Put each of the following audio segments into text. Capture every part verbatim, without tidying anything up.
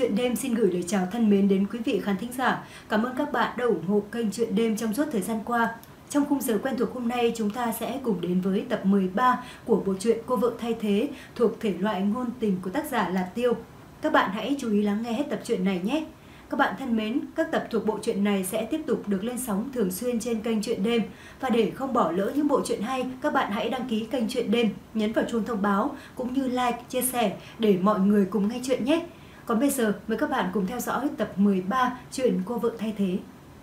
Truyện Đêm xin gửi lời chào thân mến đến quý vị khán thính giả. Cảm ơn các bạn đã ủng hộ kênh Truyện Đêm trong suốt thời gian qua. Trong khung giờ quen thuộc hôm nay, chúng ta sẽ cùng đến với tập mười ba của bộ truyện Cô Vợ Thay Thế thuộc thể loại ngôn tình của tác giả là Tiêu. Các bạn hãy chú ý lắng nghe hết tập truyện này nhé. Các bạn thân mến, các tập thuộc bộ truyện này sẽ tiếp tục được lên sóng thường xuyên trên kênh Truyện Đêm. Và để không bỏ lỡ những bộ truyện hay, các bạn hãy đăng ký kênh Truyện Đêm, nhấn vào chuông thông báo cũng như like, chia sẻ để mọi người cùng nghe chuyện nhé. Còn bây giờ, mời các bạn cùng theo dõi tập mười ba chuyện Cô Vợ Thay Thế.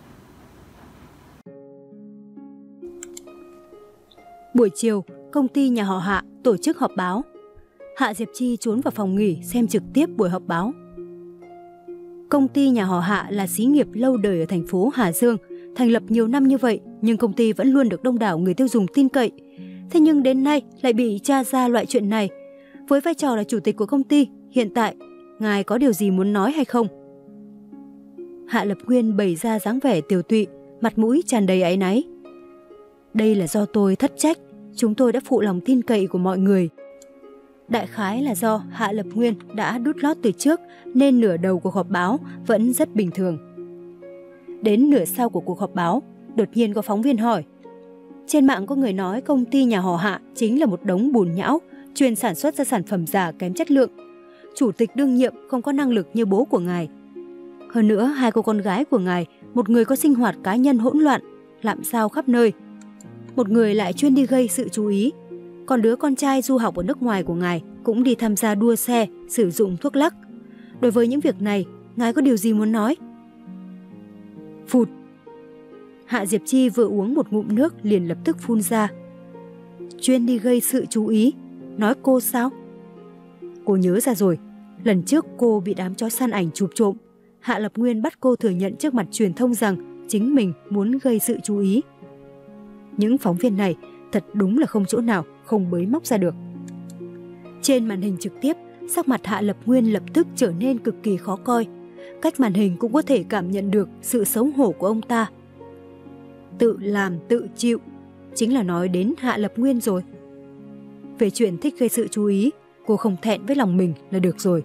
Buổi chiều, công ty nhà họ Hạ tổ chức họp báo. Hạ Diệp Chi trốn vào phòng nghỉ xem trực tiếp buổi họp báo. Công ty nhà họ Hạ là xí nghiệp lâu đời ở thành phố Hà Dương, thành lập nhiều năm như vậy nhưng công ty vẫn luôn được đông đảo người tiêu dùng tin cậy. Thế nhưng đến nay lại bị tra ra loại chuyện này. Với vai trò là chủ tịch của công ty, hiện tại ngài có điều gì muốn nói hay không? Hạ Lập Nguyên bày ra dáng vẻ tiều tụy, mặt mũi tràn đầy áy náy. Đây là do tôi thất trách, chúng tôi đã phụ lòng tin cậy của mọi người. Đại khái là do Hạ Lập Nguyên đã đút lót từ trước nên nửa đầu cuộc họp báo vẫn rất bình thường. Đến nửa sau của cuộc họp báo, đột nhiên có phóng viên hỏi. Trên mạng có người nói công ty nhà họ Hạ chính là một đống bùn nhão, chuyên sản xuất ra sản phẩm giả kém chất lượng. Chủ tịch đương nhiệm không có năng lực như bố của ngài. Hơn nữa, hai cô con gái của ngài, một người có sinh hoạt cá nhân hỗn loạn, lạm sao khắp nơi. Một người lại chuyên đi gây sự chú ý. Còn đứa con trai du học ở nước ngoài của ngài cũng đi tham gia đua xe, sử dụng thuốc lắc. Đối với những việc này, ngài có điều gì muốn nói? Phụt! Hạ Diệp Chi vừa uống một ngụm nước liền lập tức phun ra. Chuyên đi gây sự chú ý? Nói cô sao? Cô nhớ ra rồi, lần trước cô bị đám chó săn ảnh chụp trộm. Hạ Lập Nguyên bắt cô thừa nhận trước mặt truyền thông rằng chính mình muốn gây sự chú ý. Những phóng viên này thật đúng là không chỗ nào không bới móc ra được. Trên màn hình trực tiếp, sắc mặt Hạ Lập Nguyên lập tức trở nên cực kỳ khó coi. Cách màn hình cũng có thể cảm nhận được sự xấu hổ của ông ta. Tự làm tự chịu, chính là nói đến Hạ Lập Nguyên rồi. Về chuyện thích gây sự chú ý, cô không thẹn với lòng mình là được rồi.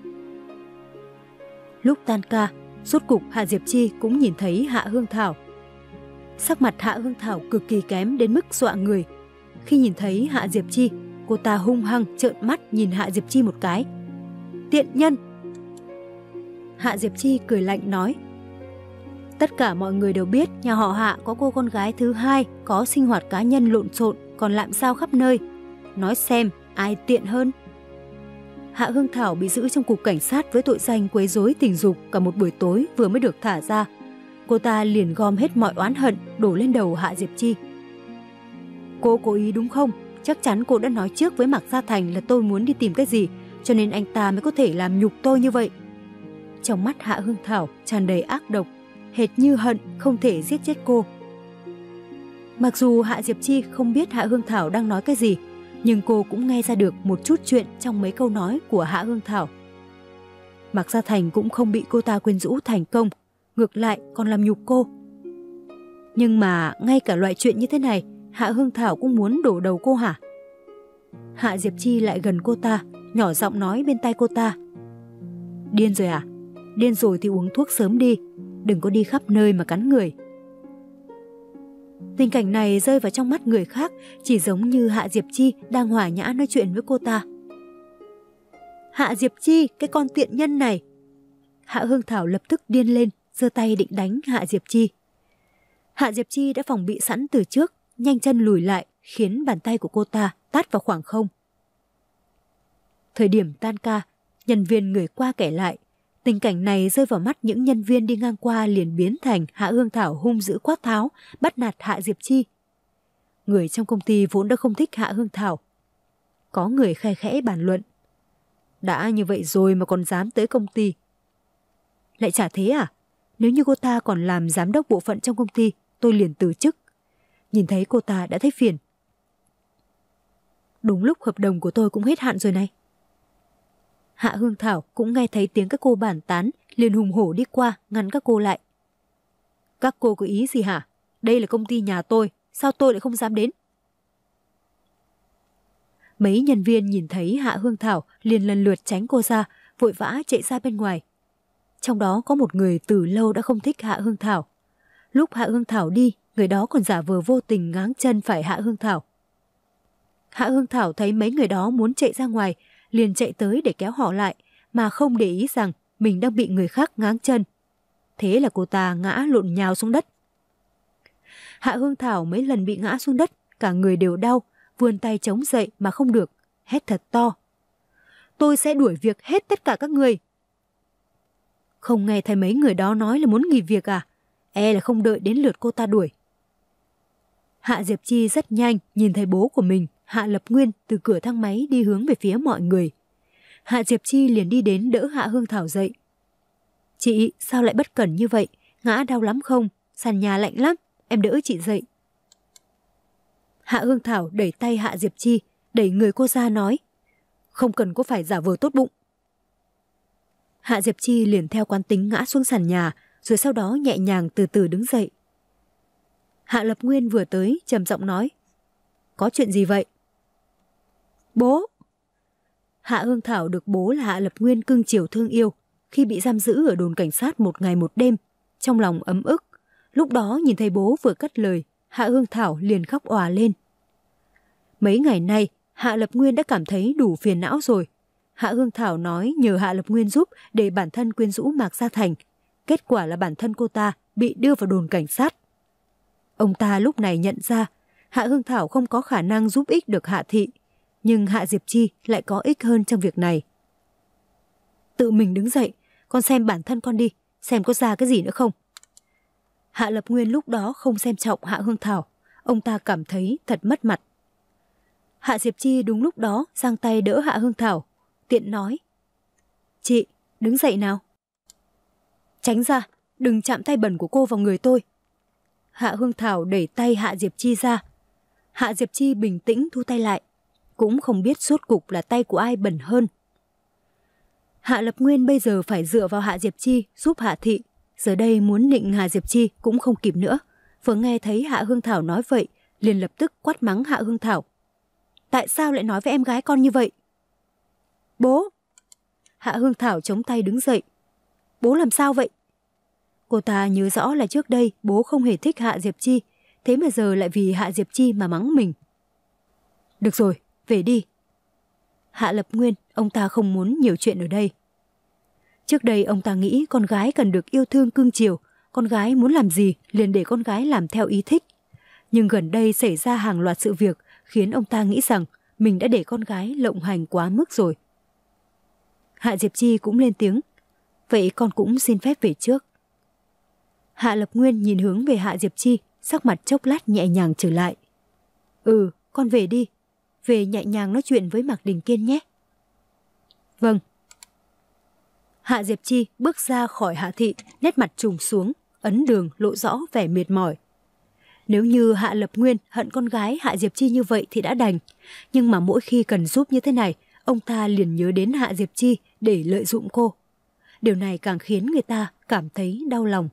Lúc tan ca, rốt cục Hạ Diệp Chi cũng nhìn thấy Hạ Hương Thảo. Sắc mặt Hạ Hương Thảo cực kỳ kém đến mức dọa người. Khi nhìn thấy Hạ Diệp Chi, cô ta hung hăng trợn mắt nhìn Hạ Diệp Chi một cái. Tiện nhân! Hạ Diệp Chi cười lạnh nói. Tất cả mọi người đều biết nhà họ Hạ có cô con gái thứ hai có sinh hoạt cá nhân lộn xộn còn lạm sao khắp nơi. Nói xem ai tiện hơn. Hạ Hương Thảo bị giữ trong cục cảnh sát với tội danh quấy rối tình dục cả một buổi tối vừa mới được thả ra. Cô ta liền gom hết mọi oán hận đổ lên đầu Hạ Diệp Chi. Cô cố ý đúng không? Chắc chắn cô đã nói trước với Mạc Gia Thành là tôi muốn đi tìm cái gì, cho nên anh ta mới có thể làm nhục tôi như vậy. Trong mắt Hạ Hương Thảo tràn đầy ác độc, hệt như hận không thể giết chết cô. Mặc dù Hạ Diệp Chi không biết Hạ Hương Thảo đang nói cái gì, nhưng cô cũng nghe ra được một chút chuyện trong mấy câu nói của Hạ Hương Thảo. Mạc Gia Thành cũng không bị cô ta quyến rũ thành công, ngược lại còn làm nhục cô. Nhưng mà ngay cả loại chuyện như thế này, Hạ Hương Thảo cũng muốn đổ đầu cô hả? Hạ Diệp Chi lại gần cô ta, nhỏ giọng nói bên tai cô ta. Điên rồi à? Điên rồi thì uống thuốc sớm đi, đừng có đi khắp nơi mà cắn người. Tình cảnh này rơi vào trong mắt người khác chỉ giống như Hạ Diệp Chi đang hòa nhã nói chuyện với cô ta. Hạ Diệp Chi, cái con tiện nhân này! Hạ Hương Thảo lập tức điên lên, giơ tay định đánh Hạ Diệp Chi. Hạ Diệp Chi đã phòng bị sẵn từ trước, nhanh chân lùi lại, khiến bàn tay của cô ta tát vào khoảng không. Thời điểm tan ca, nhân viên người qua kể lại, tình cảnh này rơi vào mắt những nhân viên đi ngang qua liền biến thành Hạ Hương Thảo hung dữ quát tháo, bắt nạt Hạ Diệp Chi. Người trong công ty vốn đã không thích Hạ Hương Thảo. Có người khe khẽ bàn luận. Đã như vậy rồi mà còn dám tới công ty. Lại chả thế à? Nếu như cô ta còn làm giám đốc bộ phận trong công ty, tôi liền từ chức. Nhìn thấy cô ta đã thấy phiền. Đúng lúc hợp đồng của tôi cũng hết hạn rồi này. Hạ Hương Thảo cũng nghe thấy tiếng các cô bàn tán, liền hùng hổ đi qua ngăn các cô lại. Các cô có ý gì hả? Đây là công ty nhà tôi, sao tôi lại không dám đến? Mấy nhân viên nhìn thấy Hạ Hương Thảo liền lần lượt tránh cô ra, vội vã chạy ra bên ngoài. Trong đó có một người từ lâu đã không thích Hạ Hương Thảo. Lúc Hạ Hương Thảo đi, người đó còn giả vờ vô tình ngáng chân phải Hạ Hương Thảo. Hạ Hương Thảo thấy mấy người đó muốn chạy ra ngoài, liền chạy tới để kéo họ lại, mà không để ý rằng mình đang bị người khác ngáng chân. Thế là cô ta ngã lộn nhào xuống đất. Hạ Hương Thảo mấy lần bị ngã xuống đất, cả người đều đau, vươn tay chống dậy mà không được, hét thật to. Tôi sẽ đuổi việc hết tất cả các người. Không nghe thấy mấy người đó nói là muốn nghỉ việc à? E là không đợi đến lượt cô ta đuổi. Hạ Diệp Chi rất nhanh nhìn thấy bố của mình, Hạ Lập Nguyên, từ cửa thang máy đi hướng về phía mọi người. Hạ Diệp Chi liền đi đến đỡ Hạ Hương Thảo dậy. Chị, sao lại bất cẩn như vậy? Ngã đau lắm không? Sàn nhà lạnh lắm, em đỡ chị dậy. Hạ Hương Thảo đẩy tay Hạ Diệp Chi, đẩy người cô ra nói. Không cần có phải giả vờ tốt bụng. Hạ Diệp Chi liền theo quán tính ngã xuống sàn nhà, rồi sau đó nhẹ nhàng từ từ đứng dậy. Hạ Lập Nguyên vừa tới, trầm giọng nói. Có chuyện gì vậy? Bố! Hạ Hương Thảo được bố là Hạ Lập Nguyên cưng chiều thương yêu. Khi bị giam giữ ở đồn cảnh sát một ngày một đêm, trong lòng ấm ức. Lúc đó nhìn thấy bố vừa cất lời, Hạ Hương Thảo liền khóc òa lên. Mấy ngày nay, Hạ Lập Nguyên đã cảm thấy đủ phiền não rồi. Hạ Hương Thảo nói nhờ Hạ Lập Nguyên giúp để bản thân quyến rũ Mạc Gia Thành. Kết quả là bản thân cô ta bị đưa vào đồn cảnh sát. Ông ta lúc này nhận ra Hạ Hương Thảo không có khả năng giúp ích được Hạ Thị, nhưng Hạ Diệp Chi lại có ích hơn trong việc này. Tự mình đứng dậy, con xem bản thân con đi, xem có ra cái gì nữa không. Hạ Lập Nguyên lúc đó không xem trọng Hạ Hương Thảo, ông ta cảm thấy thật mất mặt. Hạ Diệp Chi đúng lúc đó giang tay đỡ Hạ Hương Thảo, tiện nói. Chị, đứng dậy nào. Tránh ra, đừng chạm tay bẩn của cô vào người tôi. Hạ Hương Thảo đẩy tay Hạ Diệp Chi ra. Hạ Diệp Chi bình tĩnh thu tay lại, cũng không biết rốt cục là tay của ai bẩn hơn. Hạ Lập Nguyên bây giờ phải dựa vào Hạ Diệp Chi giúp Hạ Thị, giờ đây muốn nịnh Hạ Diệp Chi cũng không kịp nữa. Vừa nghe thấy Hạ Hương Thảo nói vậy, liền lập tức quát mắng Hạ Hương Thảo. Tại sao lại nói với em gái con như vậy? Bố! Hạ Hương Thảo chống tay đứng dậy. Bố làm sao vậy? Cô ta nhớ rõ là trước đây bố không hề thích Hạ Diệp Chi, thế mà giờ lại vì Hạ Diệp Chi mà mắng mình. Được rồi, về đi. Hạ Lập Nguyên, ông ta không muốn nhiều chuyện ở đây. Trước đây ông ta nghĩ con gái cần được yêu thương cưng chiều, con gái muốn làm gì liền để con gái làm theo ý thích. Nhưng gần đây xảy ra hàng loạt sự việc khiến ông ta nghĩ rằng mình đã để con gái lộng hành quá mức rồi. Hạ Diệp Chi cũng lên tiếng. Vậy con cũng xin phép về trước. Hạ Lập Nguyên nhìn hướng về Hạ Diệp Chi, sắc mặt chốc lát nhẹ nhàng trở lại. Ừ, con về đi. Về nhẹ nhàng nói chuyện với Mạc Đình Kiên nhé. Vâng. Hạ Diệp Chi bước ra khỏi Hạ Thị, nét mặt trùng xuống, ấn đường lộ rõ vẻ mệt mỏi. Nếu như Hạ Lập Nguyên hận con gái Hạ Diệp Chi như vậy thì đã đành. Nhưng mà mỗi khi cần giúp như thế này, ông ta liền nhớ đến Hạ Diệp Chi để lợi dụng cô. Điều này càng khiến người ta cảm thấy đau lòng.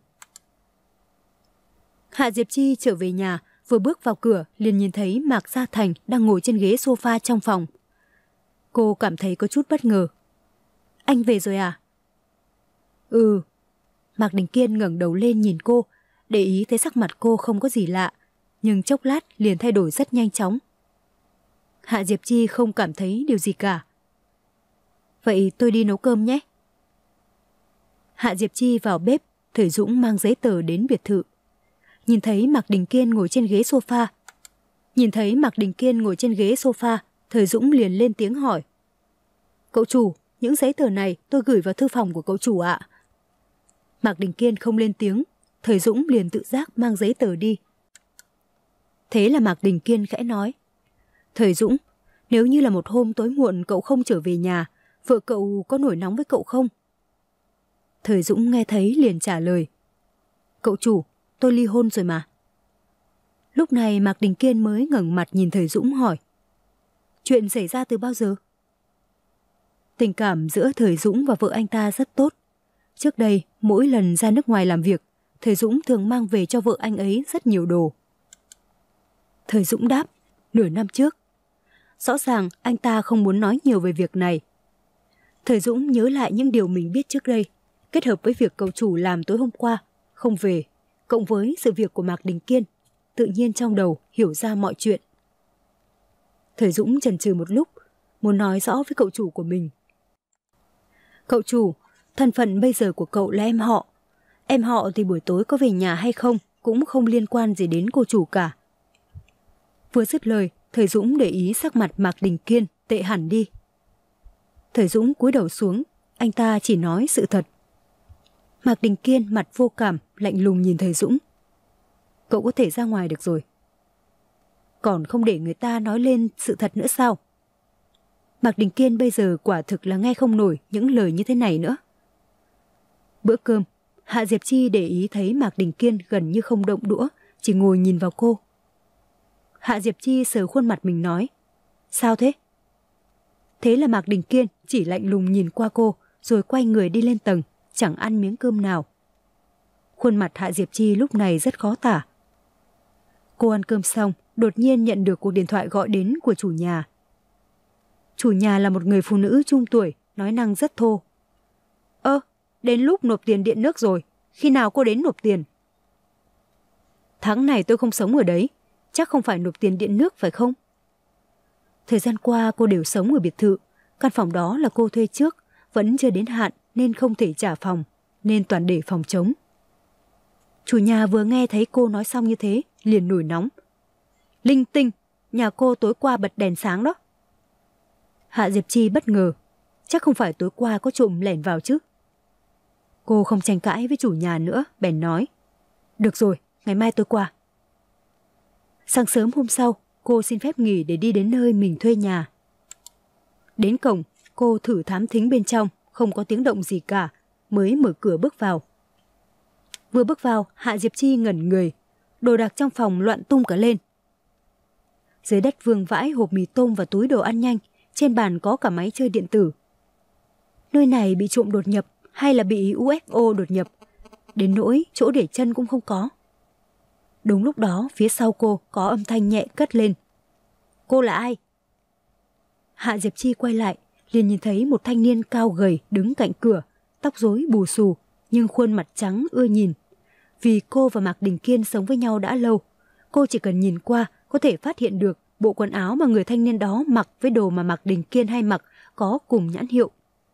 Hạ Diệp Chi trở về nhà, vừa bước vào cửa liền nhìn thấy Mạc Gia Thành đang ngồi trên ghế sofa trong phòng. Cô cảm thấy có chút bất ngờ. Anh về rồi à? Ừ. Mạc Đình Kiên ngẩng đầu lên nhìn cô, để ý thấy sắc mặt cô không có gì lạ, nhưng chốc lát liền thay đổi rất nhanh chóng. Hạ Diệp Chi không cảm thấy điều gì cả. Vậy tôi đi nấu cơm nhé. Hạ Diệp Chi vào bếp, Thời Dũng mang giấy tờ đến biệt thự. Nhìn thấy Mạc Đình Kiên ngồi trên ghế sofa. Nhìn thấy Mạc Đình Kiên ngồi trên ghế sofa, Thời Dũng liền lên tiếng hỏi. Cậu chủ, những giấy tờ này tôi gửi vào thư phòng của cậu chủ ạ. Mạc Đình Kiên không lên tiếng, Thời Dũng liền tự giác mang giấy tờ đi. Thế là Mạc Đình Kiên khẽ nói. Thời Dũng, nếu như là một hôm tối muộn cậu không trở về nhà, vợ cậu có nổi nóng với cậu không? Thời Dũng nghe thấy liền trả lời. Cậu chủ, tôi ly hôn rồi mà. Lúc này Mạc Đình Kiên mới ngẩng mặt nhìn Thời Dũng hỏi. Chuyện xảy ra từ bao giờ? Tình cảm giữa Thời Dũng và vợ anh ta rất tốt. Trước đây, mỗi lần ra nước ngoài làm việc, Thời Dũng thường mang về cho vợ anh ấy rất nhiều đồ. Thời Dũng đáp, nửa năm trước. Rõ ràng anh ta không muốn nói nhiều về việc này. Thời Dũng nhớ lại những điều mình biết trước đây. kết hợp với việc cậu chủ làm tối hôm qua không về, cộng với sự việc của Mạc Đình Kiên, tự nhiên trong đầu hiểu ra mọi chuyện. Thời Dũng chần chừ một lúc, muốn nói rõ với cậu chủ của mình. Cậu chủ, thân phận bây giờ của cậu là em họ. Em họ thì buổi tối có về nhà hay không cũng không liên quan gì đến cô chủ cả. Vừa dứt lời, Thời Dũng để ý sắc mặt Mạc Đình Kiên tệ hẳn đi. Thời Dũng cúi đầu xuống, anh ta chỉ nói sự thật. Mạc Đình Kiên mặt vô cảm, lạnh lùng nhìn Thời Dũng. Cậu có thể ra ngoài được rồi. Còn không để người ta nói lên sự thật nữa sao? Mạc Đình Kiên bây giờ quả thực là nghe không nổi những lời như thế này nữa. Bữa cơm, Hạ Diệp Chi để ý thấy Mạc Đình Kiên gần như không động đũa, chỉ ngồi nhìn vào cô. Hạ Diệp Chi sờ khuôn mặt mình nói, sao thế? Thế là Mạc Đình Kiên chỉ lạnh lùng nhìn qua cô, rồi quay người đi lên tầng, chẳng ăn miếng cơm nào. Khuôn mặt Hạ Diệp Chi lúc này rất khó tả. Cô ăn cơm xong, đột nhiên nhận được cuộc điện thoại gọi đến của chủ nhà. Chủ nhà là một người phụ nữ trung tuổi, nói năng rất thô. Ơ, đến lúc nộp tiền điện nước rồi, khi nào cô đến nộp tiền? Tháng này tôi không sống ở đấy, chắc không phải nộp tiền điện nước phải không? Thời gian qua cô đều sống ở biệt thự, căn phòng đó là cô thuê trước, vẫn chưa đến hạn nên không thể trả phòng, nên toàn để phòng trống. Chủ nhà vừa nghe thấy cô nói xong như thế, liền nổi nóng. Linh tinh, nhà cô tối qua bật đèn sáng đó. Hạ Diệp Chi bất ngờ, chắc không phải tối qua có trộm lẻn vào chứ. Cô không tranh cãi với chủ nhà nữa, bèn nói. Được rồi, ngày mai tôi qua. Sáng sớm hôm sau, cô xin phép nghỉ để đi đến nơi mình thuê nhà. Đến cổng, cô thử thám thính bên trong, không có tiếng động gì cả, mới mở cửa bước vào. Vừa bước vào, Hạ Diệp Chi ngẩn người, đồ đạc trong phòng loạn tung cả lên. Dưới đất vương vãi hộp mì tôm và túi đồ ăn nhanh, trên bàn có cả máy chơi điện tử. Nơi này bị trộm đột nhập hay là bị u ép o đột nhập, đến nỗi chỗ để chân cũng không có. Đúng lúc đó, phía sau cô có âm thanh nhẹ cất lên. Cô là ai? Hạ Diệp Chi quay lại, liền nhìn thấy một thanh niên cao gầy đứng cạnh cửa, tóc rối bù xù, nhưng khuôn mặt trắng ưa nhìn. Vì cô và Mạc Đình Kiên sống với nhau đã lâu, cô chỉ cần nhìn qua có thể phát hiện được bộ quần áo mà người thanh niên đó mặc với đồ mà Mạc Đình Kiên hay mặc có cùng nhãn hiệu.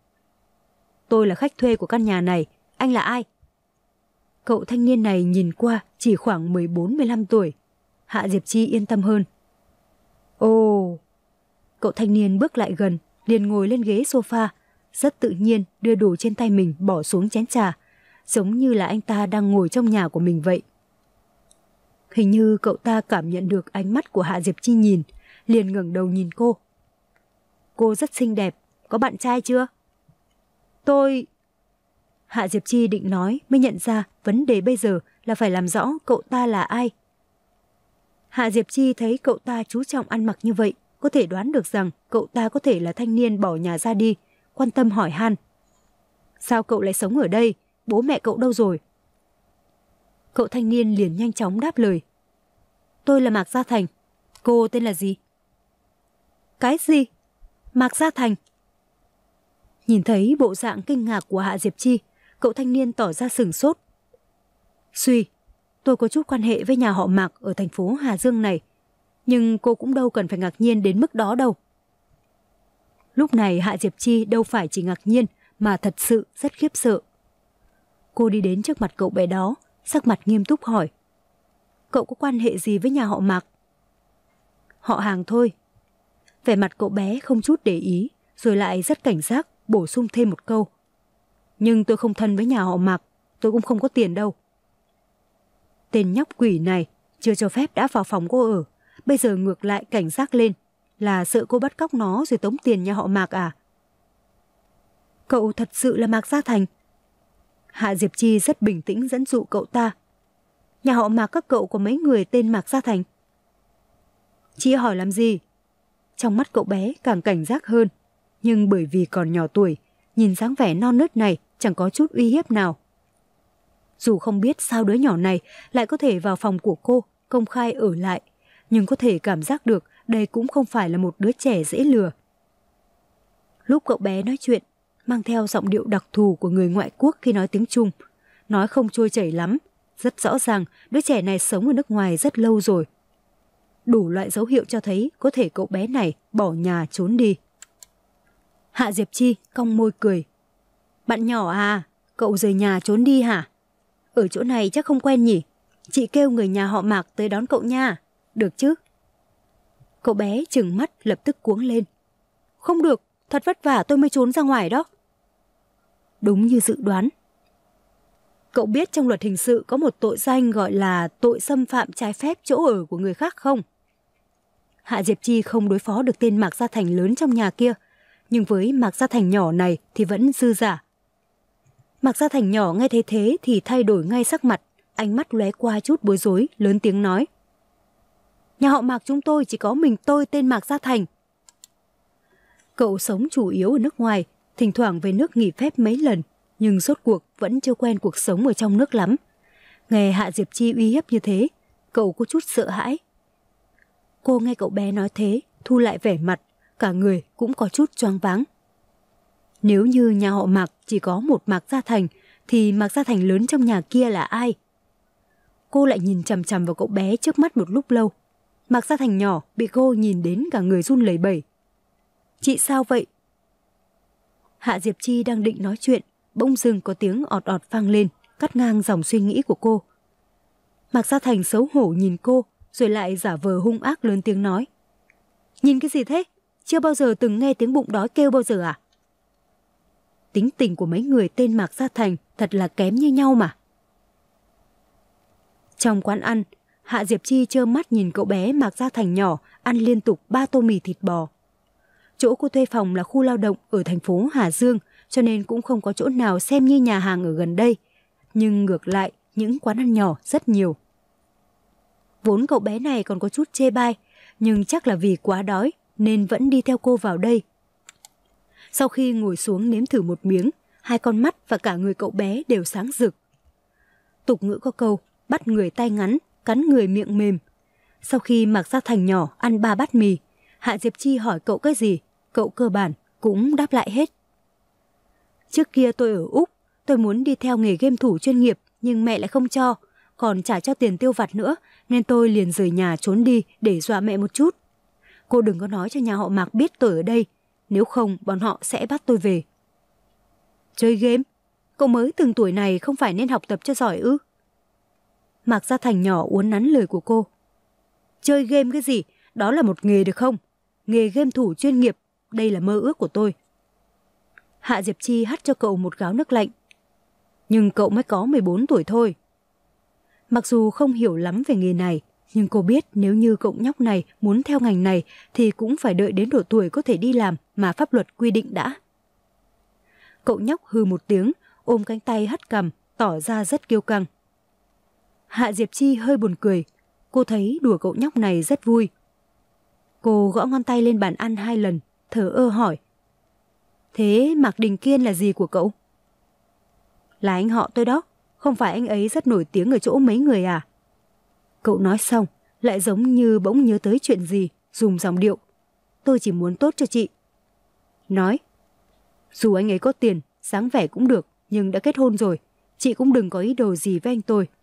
Tôi là khách thuê của căn nhà này, anh là ai? Cậu thanh niên này nhìn qua chỉ khoảng mười bốn mười lăm tuổi. Hạ Diệp Chi yên tâm hơn. Ồ! Cậu thanh niên bước lại gần, liền ngồi lên ghế sofa, rất tự nhiên đưa đồ trên tay mình bỏ xuống chén trà, giống như là anh ta đang ngồi trong nhà của mình vậy. Hình như cậu ta cảm nhận được ánh mắt của Hạ Diệp Chi nhìn, liền ngẩng đầu nhìn cô. Cô rất xinh đẹp, có bạn trai chưa? Tôi... Hạ Diệp Chi định nói mới nhận ra vấn đề bây giờ là phải làm rõ cậu ta là ai. Hạ Diệp Chi thấy cậu ta chú trọng ăn mặc như vậy, có thể đoán được rằng cậu ta có thể là thanh niên bỏ nhà ra đi, quan tâm hỏi han. Sao cậu lại sống ở đây? Bố mẹ cậu đâu rồi? Cậu thanh niên liền nhanh chóng đáp lời. Tôi là Mạc Gia Thành. Cô tên là gì? Cái gì? Mạc Gia Thành? Nhìn thấy bộ dạng kinh ngạc của Hạ Diệp Chi, cậu thanh niên tỏ ra sửng sốt. Suy, tôi có chút quan hệ với nhà họ Mạc ở thành phố Hà Dương này, nhưng cô cũng đâu cần phải ngạc nhiên đến mức đó đâu. Lúc này Hạ Diệp Chi đâu phải chỉ ngạc nhiên mà thật sự rất khiếp sợ. Cô đi đến trước mặt cậu bé đó, sắc mặt nghiêm túc hỏi. Cậu có quan hệ gì với nhà họ Mạc? Họ hàng thôi. Vẻ mặt cậu bé không chút để ý, rồi lại rất cảnh giác, bổ sung thêm một câu. Nhưng tôi không thân với nhà họ Mạc, tôi cũng không có tiền đâu. Tên nhóc quỷ này chưa cho phép đã vào phòng cô ở, bây giờ ngược lại cảnh giác lên, là sợ cô bắt cóc nó rồi tống tiền nhà họ Mạc à? Cậu thật sự là Mạc Gia Thành? Hạ Diệp Chi rất bình tĩnh dẫn dụ cậu ta. Nhà họ Mạc các cậu có mấy người tên Mạc Gia Thành? Chị hỏi làm gì? Trong mắt cậu bé càng cảnh giác hơn, nhưng bởi vì còn nhỏ tuổi, nhìn dáng vẻ non nớt này chẳng có chút uy hiếp nào. Dù không biết sao đứa nhỏ này lại có thể vào phòng của cô, công khai ở lại, nhưng có thể cảm giác được đây cũng không phải là một đứa trẻ dễ lừa. Lúc cậu bé nói chuyện, mang theo giọng điệu đặc thù của người ngoại quốc khi nói tiếng Trung. Nói không trôi chảy lắm, rất rõ ràng đứa trẻ này sống ở nước ngoài rất lâu rồi. Đủ loại dấu hiệu cho thấy có thể cậu bé này bỏ nhà trốn đi. Hạ Diệp Chi cong môi cười. Bạn nhỏ à, cậu rời nhà trốn đi hả? Ở chỗ này chắc không quen nhỉ? Chị kêu người nhà họ Mạc tới đón cậu nha. Được chứ? Cậu bé trừng mắt lập tức cuống lên. Không được, thật vất vả tôi mới trốn ra ngoài đó. Đúng như dự đoán. Cậu biết trong luật hình sự có một tội danh gọi là tội xâm phạm trái phép chỗ ở của người khác không? Hạ Diệp Chi không đối phó được tên Mạc Gia Thành lớn trong nhà kia, nhưng với Mạc Gia Thành nhỏ này thì vẫn dư giả. Mạc Gia Thành nhỏ nghe thấy thế thì thay đổi ngay sắc mặt, ánh mắt lóe qua chút bối rối, lớn tiếng nói. Nhà họ Mạc chúng tôi chỉ có mình tôi tên Mạc Gia Thành. Cậu sống chủ yếu ở nước ngoài, thỉnh thoảng về nước nghỉ phép mấy lần, nhưng rốt cuộc vẫn chưa quen cuộc sống ở trong nước lắm. Nghe Hạ Diệp Chi uy hiếp như thế, cậu có chút sợ hãi. Cô nghe cậu bé nói thế, thu lại vẻ mặt, cả người cũng có chút choáng váng. Nếu như nhà họ Mạc chỉ có một Mạc Gia Thành, thì Mạc Gia Thành lớn trong nhà kia là ai? Cô lại nhìn chằm chằm vào cậu bé trước mắt một lúc lâu. Mạc Gia Thành nhỏ bị cô nhìn đến cả người run lẩy bẩy. Chị sao vậy? Hạ Diệp Chi đang định nói chuyện, bỗng dưng có tiếng ọt ọt vang lên, cắt ngang dòng suy nghĩ của cô. Mạc Gia Thành xấu hổ nhìn cô, rồi lại giả vờ hung ác lớn tiếng nói. Nhìn cái gì thế? Chưa bao giờ từng nghe tiếng bụng đói kêu bao giờ à? Tính tình của mấy người tên Mạc Gia Thành thật là kém như nhau mà. Trong quán ăn, Hạ Diệp Chi trơ mắt nhìn cậu bé Mạc Gia Thành nhỏ ăn liên tục ba tô mì thịt bò. Chỗ cô thuê phòng là khu lao động ở thành phố Hà Dương, cho nên cũng không có chỗ nào xem như nhà hàng ở gần đây. Nhưng ngược lại, những quán ăn nhỏ rất nhiều. Vốn cậu bé này còn có chút chê bai, nhưng chắc là vì quá đói nên vẫn đi theo cô vào đây. Sau khi ngồi xuống nếm thử một miếng, hai con mắt và cả người cậu bé đều sáng rực. Tục ngữ có câu, bắt người tay ngắn, cắn người miệng mềm. Sau khi Mạc Gia Thành nhỏ ăn ba bát mì, Hạ Diệp Chi hỏi cậu cái gì, cậu cơ bản cũng đáp lại hết. Trước kia tôi ở Úc, tôi muốn đi theo nghề game thủ chuyên nghiệp, nhưng mẹ lại không cho, còn trả cho tiền tiêu vặt nữa, nên tôi liền rời nhà trốn đi để dọa mẹ một chút. Cô đừng có nói cho nhà họ Mạc biết tôi ở đây, nếu không bọn họ sẽ bắt tôi về. Chơi game? Cậu mới từng tuổi này không phải nên học tập cho giỏi ư? Mạc Gia Thành nhỏ uốn nắn lời của cô. Chơi game cái gì? Đó là một nghề được không? Nghề game thủ chuyên nghiệp, đây là mơ ước của tôi. Hạ Diệp Chi hắt cho cậu một gáo nước lạnh. Nhưng cậu mới có mười bốn tuổi thôi. Mặc dù không hiểu lắm về nghề này, nhưng cô biết nếu như cậu nhóc này muốn theo ngành này thì cũng phải đợi đến độ tuổi có thể đi làm mà pháp luật quy định đã. Cậu nhóc hừ một tiếng, ôm cánh tay hất cằm, tỏ ra rất kiêu căng. Hạ Diệp Chi hơi buồn cười, cô thấy đùa cậu nhóc này rất vui. Cô gõ ngón tay lên bàn ăn hai lần, thở ơ hỏi. Thế Mạc Đình Kiên là gì của cậu? Là anh họ tôi đó, không phải anh ấy rất nổi tiếng ở chỗ mấy người à? Cậu nói xong, lại giống như bỗng nhớ tới chuyện gì, dùng giọng điệu. Tôi chỉ muốn tốt cho chị. Nói, dù anh ấy có tiền, sáng vẻ cũng được, nhưng đã kết hôn rồi, chị cũng đừng có ý đồ gì với anh tôi.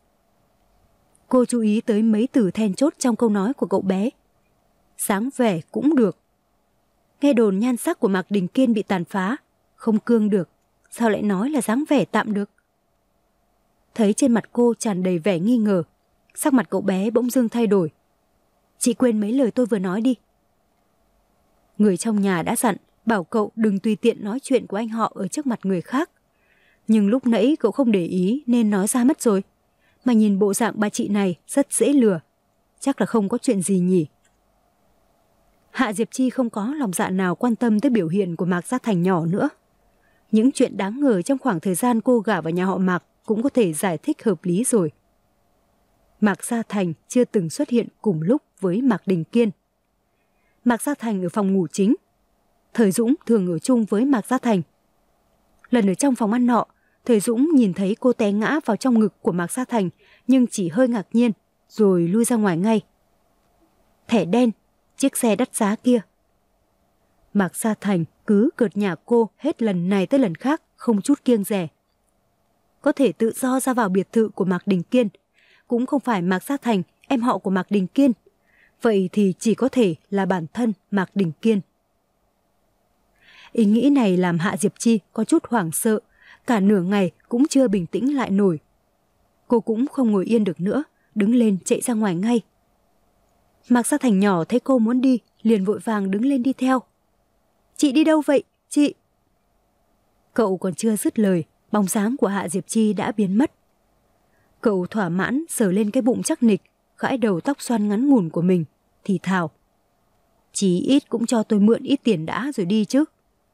Cô chú ý tới mấy từ then chốt trong câu nói của cậu bé. Sáng vẻ cũng được. Nghe đồn nhan sắc của Mạc Đình Kiên bị tàn phá, không cương được, sao lại nói là dáng vẻ tạm được? Thấy trên mặt cô tràn đầy vẻ nghi ngờ, sắc mặt cậu bé bỗng dưng thay đổi. Chị quên mấy lời tôi vừa nói đi. Người trong nhà đã dặn, bảo cậu đừng tùy tiện nói chuyện của anh họ ở trước mặt người khác. Nhưng lúc nãy cậu không để ý nên nói ra mất rồi. Mà nhìn bộ dạng bà chị này rất dễ lừa. Chắc là không có chuyện gì nhỉ. Hạ Diệp Chi không có lòng dạ nào quan tâm tới biểu hiện của Mạc Gia Thành nhỏ nữa. Những chuyện đáng ngờ trong khoảng thời gian cô gả vào nhà họ Mạc cũng có thể giải thích hợp lý rồi. Mạc Gia Thành chưa từng xuất hiện cùng lúc với Mạc Đình Kiên. Mạc Gia Thành ở phòng ngủ chính. Thời Dũng thường ở chung với Mạc Gia Thành. Lần ở trong phòng ăn nọ, Thời Dũng nhìn thấy cô té ngã vào trong ngực của Mạc Gia Thành, nhưng chỉ hơi ngạc nhiên, rồi lui ra ngoài ngay. Thẻ đen, chiếc xe đắt giá kia. Mạc Gia Thành cứ cợt nhả cô hết lần này tới lần khác, không chút kiêng dè. Có thể tự do ra vào biệt thự của Mạc Đình Kiên, cũng không phải Mạc Gia Thành, em họ của Mạc Đình Kiên. Vậy thì chỉ có thể là bản thân Mạc Đình Kiên. Ý nghĩ này làm Hạ Diệp Chi có chút hoảng sợ, cả nửa ngày cũng chưa bình tĩnh lại nổi. Cô cũng không ngồi yên được nữa, đứng lên chạy ra ngoài ngay. Mạc Gia Thành nhỏ thấy cô muốn đi, liền vội vàng đứng lên đi theo. Chị đi đâu vậy, chị? Cậu còn chưa dứt lời, bóng dáng của Hạ Diệp Chi đã biến mất. Cậu thỏa mãn sờ lên cái bụng chắc nịch, gãi đầu tóc xoăn ngắn ngủn của mình, thì thào. Chí ít cũng cho tôi mượn ít tiền đã rồi đi chứ.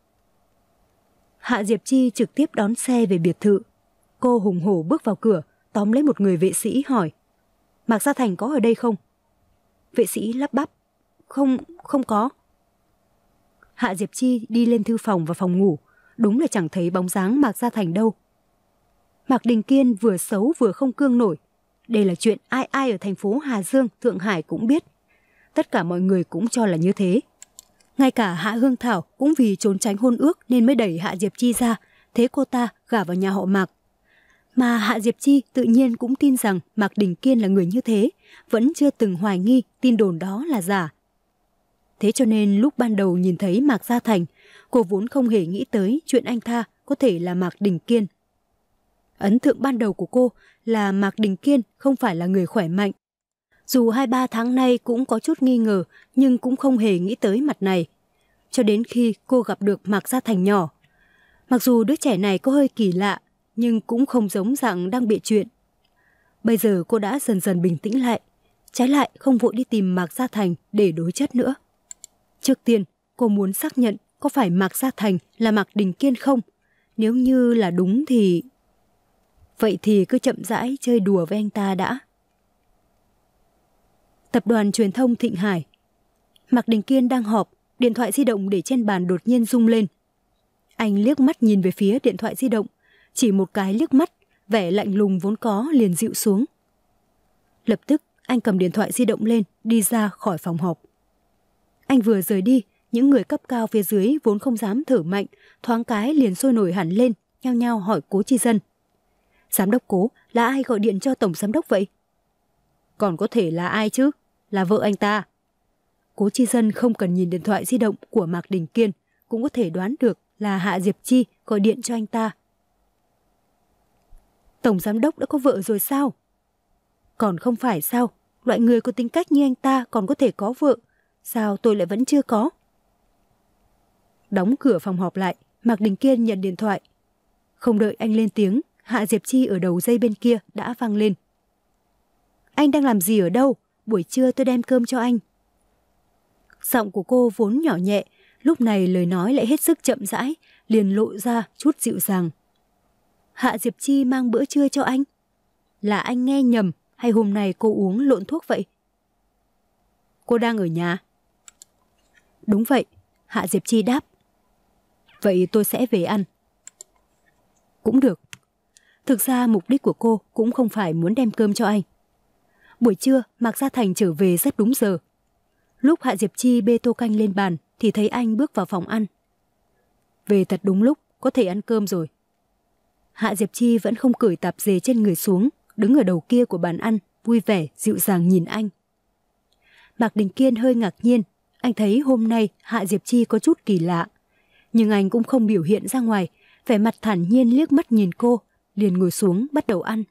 Hạ Diệp Chi trực tiếp đón xe về biệt thự. Cô hùng hổ bước vào cửa, tóm lấy một người vệ sĩ hỏi. Mạc Gia Thành có ở đây không? Vệ sĩ lắp bắp. Không, không có. Hạ Diệp Chi đi lên thư phòng và phòng ngủ. Đúng là chẳng thấy bóng dáng Mạc Gia Thành đâu. Mạc Đình Kiên vừa xấu vừa không cương nổi. Đây là chuyện ai ai ở thành phố Hà Dương, Thượng Hải cũng biết. Tất cả mọi người cũng cho là như thế. Ngay cả Hạ Hương Thảo cũng vì trốn tránh hôn ước nên mới đẩy Hạ Diệp Chi ra, thế cô ta gả vào nhà họ Mạc. Mà Hạ Diệp Chi tự nhiên cũng tin rằng Mạc Đình Kiên là người như thế, vẫn chưa từng hoài nghi tin đồn đó là giả. Thế cho nên lúc ban đầu nhìn thấy Mạc Gia Thành, cô vốn không hề nghĩ tới chuyện anh ta có thể là Mạc Đình Kiên. Ấn tượng ban đầu của cô là Mạc Đình Kiên không phải là người khỏe mạnh. Dù hai ba tháng nay cũng có chút nghi ngờ, nhưng cũng không hề nghĩ tới mặt này. Cho đến khi cô gặp được Mạc Gia Thành nhỏ. Mặc dù đứa trẻ này có hơi kỳ lạ, nhưng cũng không giống dạng đang bịa chuyện. Bây giờ cô đã dần dần bình tĩnh lại, trái lại không vội đi tìm Mạc Gia Thành để đối chất nữa. Trước tiên, cô muốn xác nhận có phải Mạc Gia Thành là Mạc Đình Kiên không? Nếu như là đúng thì... Vậy thì cứ chậm rãi chơi đùa với anh ta đã. Tập đoàn truyền thông Thịnh Hải. Mạc Đình Kiên đang họp, điện thoại di động để trên bàn đột nhiên rung lên. Anh liếc mắt nhìn về phía điện thoại di động, chỉ một cái liếc mắt, vẻ lạnh lùng vốn có liền dịu xuống. Lập tức anh cầm điện thoại di động lên, đi ra khỏi phòng họp. Anh vừa rời đi, những người cấp cao phía dưới vốn không dám thở mạnh, thoáng cái liền sôi nổi hẳn lên, nhao nhao hỏi Cố Chi Dân. Giám đốc Cố, là ai gọi điện cho tổng giám đốc vậy? Còn có thể là ai chứ? Là vợ anh ta. Cố Chi Dân không cần nhìn điện thoại di động của Mạc Đình Kiên, cũng có thể đoán được là Hạ Diệp Chi gọi điện cho anh ta. Tổng giám đốc đã có vợ rồi sao? Còn không phải sao? Loại người có tính cách như anh ta còn có thể có vợ. Sao tôi lại vẫn chưa có? Đóng cửa phòng họp lại, Mạc Đình Kiên nhận điện thoại. Không đợi anh lên tiếng, Hạ Diệp Chi ở đầu dây bên kia đã vang lên. Anh đang làm gì ở đâu? Buổi trưa tôi đem cơm cho anh. Giọng của cô vốn nhỏ nhẹ, lúc này lời nói lại hết sức chậm rãi, liền lộ ra chút dịu dàng. Hạ Diệp Chi mang bữa trưa cho anh? Là anh nghe nhầm hay hôm nay cô uống lộn thuốc vậy? Cô đang ở nhà? Đúng vậy, Hạ Diệp Chi đáp. Vậy tôi sẽ về ăn. Cũng được. Thực ra mục đích của cô cũng không phải muốn đem cơm cho anh. Buổi trưa Mạc Gia Thành trở về rất đúng giờ. Lúc Hạ Diệp Chi bê tô canh lên bàn thì thấy anh bước vào phòng ăn. Về thật đúng lúc, có thể ăn cơm rồi. Hạ Diệp Chi vẫn không cởi tạp dề trên người xuống, đứng ở đầu kia của bàn ăn, vui vẻ, dịu dàng nhìn anh. Mạc Đình Kiên hơi ngạc nhiên, anh thấy hôm nay Hạ Diệp Chi có chút kỳ lạ. Nhưng anh cũng không biểu hiện ra ngoài, vẻ mặt thản nhiên liếc mắt nhìn cô, liền ngồi xuống bắt đầu ăn.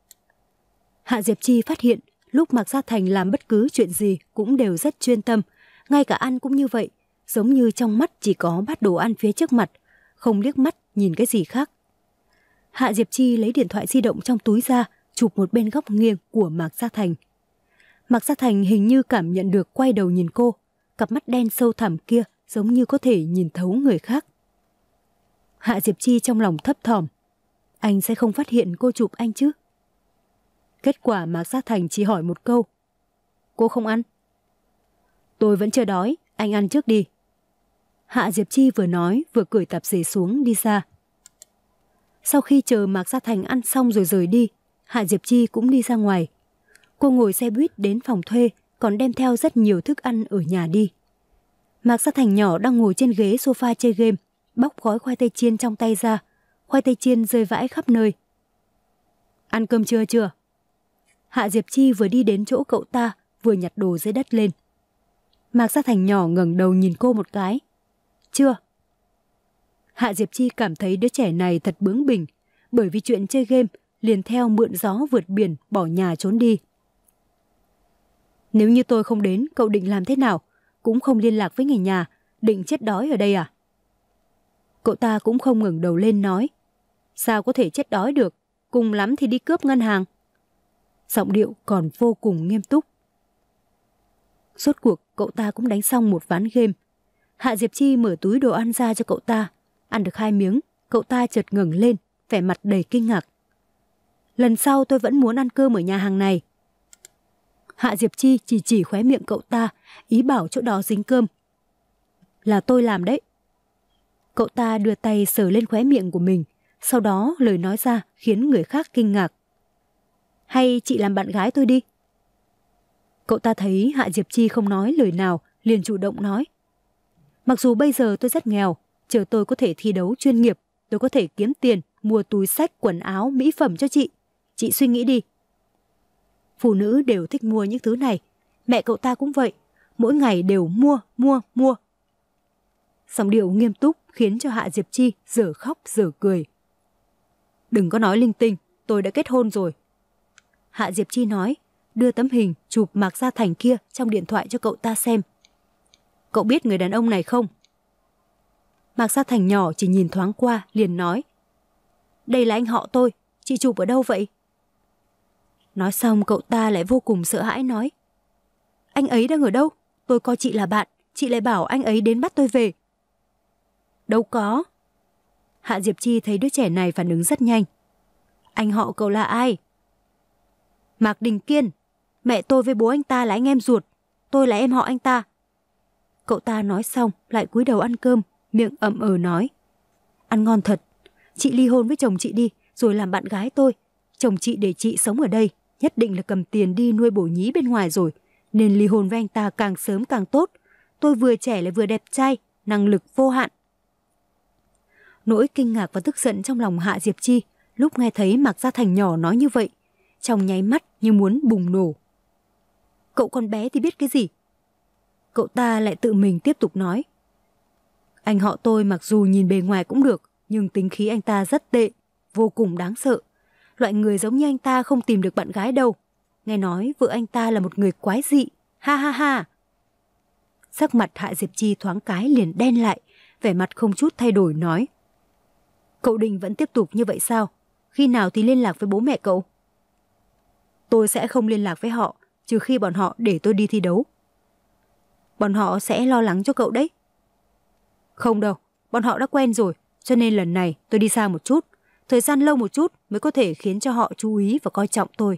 Hạ Diệp Chi phát hiện lúc Mạc Gia Thành làm bất cứ chuyện gì cũng đều rất chuyên tâm, ngay cả ăn cũng như vậy, giống như trong mắt chỉ có bát đồ ăn phía trước mặt, không liếc mắt nhìn cái gì khác. Hạ Diệp Chi lấy điện thoại di động trong túi ra, chụp một bên góc nghiêng của Mạc Gia Thành. Mạc Gia Thành hình như cảm nhận được, quay đầu nhìn cô, cặp mắt đen sâu thẳm kia giống như có thể nhìn thấu người khác. Hạ Diệp Chi trong lòng thấp thỏm, anh sẽ không phát hiện cô chụp anh chứ? Kết quả Mạc Gia Thành chỉ hỏi một câu. Cô không ăn? Tôi vẫn chưa đói, anh ăn trước đi. Hạ Diệp Chi vừa nói vừa cởi tạp dề xuống đi ra. Sau khi chờ Mạc Gia Thành ăn xong rồi rời đi, Hạ Diệp Chi cũng đi ra ngoài. Cô ngồi xe buýt đến phòng thuê, còn đem theo rất nhiều thức ăn ở nhà đi. Mạc Gia Thành nhỏ đang ngồi trên ghế sofa chơi game, bóc gói khoai tây chiên trong tay ra. Khoai tây chiên rơi vãi khắp nơi. Ăn cơm trưa chưa? Hạ Diệp Chi vừa đi đến chỗ cậu ta, vừa nhặt đồ dưới đất lên. Mạc Gia Thành nhỏ ngẩng đầu nhìn cô một cái. Chưa. Hạ Diệp Chi cảm thấy đứa trẻ này thật bướng bỉnh, bởi vì chuyện chơi game liền theo mượn gió vượt biển, bỏ nhà trốn đi. Nếu như tôi không đến, cậu định làm thế nào? Cũng không liên lạc với người nhà, định chết đói ở đây à? Cậu ta cũng không ngẩng đầu lên nói. Sao có thể chết đói được, cùng lắm thì đi cướp ngân hàng. Giọng điệu còn vô cùng nghiêm túc. Rốt cuộc cậu ta cũng đánh xong một ván game. Hạ Diệp Chi mở túi đồ ăn ra cho cậu ta. Ăn được hai miếng, cậu ta chợt ngẩng lên, vẻ mặt đầy kinh ngạc. Lần sau tôi vẫn muốn ăn cơm ở nhà hàng này. Hạ Diệp Chi chỉ chỉ khóe miệng cậu ta, ý bảo chỗ đó dính cơm. Là tôi làm đấy. Cậu ta đưa tay sờ lên khóe miệng của mình, sau đó lời nói ra khiến người khác kinh ngạc. Hay chị làm bạn gái tôi đi. Cậu ta thấy Hạ Diệp Chi không nói lời nào, liền chủ động nói. Mặc dù bây giờ tôi rất nghèo, chờ tôi có thể thi đấu chuyên nghiệp, tôi có thể kiếm tiền, mua túi xách, quần áo, mỹ phẩm cho chị. Chị suy nghĩ đi. Phụ nữ đều thích mua những thứ này. Mẹ cậu ta cũng vậy, mỗi ngày đều mua, mua, mua. Giọng điệu nghiêm túc khiến cho Hạ Diệp Chi dở khóc dở cười. Đừng có nói linh tinh, tôi đã kết hôn rồi. Hạ Diệp Chi nói, đưa tấm hình chụp Mạc Gia Thành kia trong điện thoại cho cậu ta xem. Cậu biết người đàn ông này không? Mạc Gia Thành nhỏ chỉ nhìn thoáng qua liền nói. Đây là anh họ tôi, chị chụp ở đâu vậy? Nói xong cậu ta lại vô cùng sợ hãi nói. Anh ấy đang ở đâu? Tôi coi chị là bạn, chị lại bảo anh ấy đến bắt tôi về. Đâu có. Hạ Diệp Chi thấy đứa trẻ này phản ứng rất nhanh. Anh họ cậu là ai? Mạc Đình Kiên. Mẹ tôi với bố anh ta là anh em ruột, tôi là em họ anh ta. Cậu ta nói xong lại cúi đầu ăn cơm, miệng ậm ờ nói. Ăn ngon thật. Chị ly hôn với chồng chị đi, rồi làm bạn gái tôi. Chồng chị để chị sống ở đây, nhất định là cầm tiền đi nuôi bổ nhí bên ngoài rồi, nên ly hôn với anh ta càng sớm càng tốt. Tôi vừa trẻ lại vừa đẹp trai, năng lực vô hạn. Nỗi kinh ngạc và tức giận trong lòng Hạ Diệp Chi lúc nghe thấy Mạc Gia Thành nhỏ nói như vậy, trong nháy mắt như muốn bùng nổ. Cậu con bé thì biết cái gì? Cậu ta lại tự mình tiếp tục nói. Anh họ tôi mặc dù nhìn bề ngoài cũng được, nhưng tính khí anh ta rất tệ, vô cùng đáng sợ. Loại người giống như anh ta không tìm được bạn gái đâu. Nghe nói vợ anh ta là một người quái dị. Ha ha ha. Sắc mặt Hạ Diệp Chi thoáng cái liền đen lại, vẻ mặt không chút thay đổi nói. Cậu định vẫn tiếp tục như vậy sao? Khi nào thì liên lạc với bố mẹ cậu? Tôi sẽ không liên lạc với họ, trừ khi bọn họ để tôi đi thi đấu. Bọn họ sẽ lo lắng cho cậu đấy. Không đâu, bọn họ đã quen rồi, cho nên lần này tôi đi xa một chút, thời gian lâu một chút mới có thể khiến cho họ chú ý và coi trọng tôi.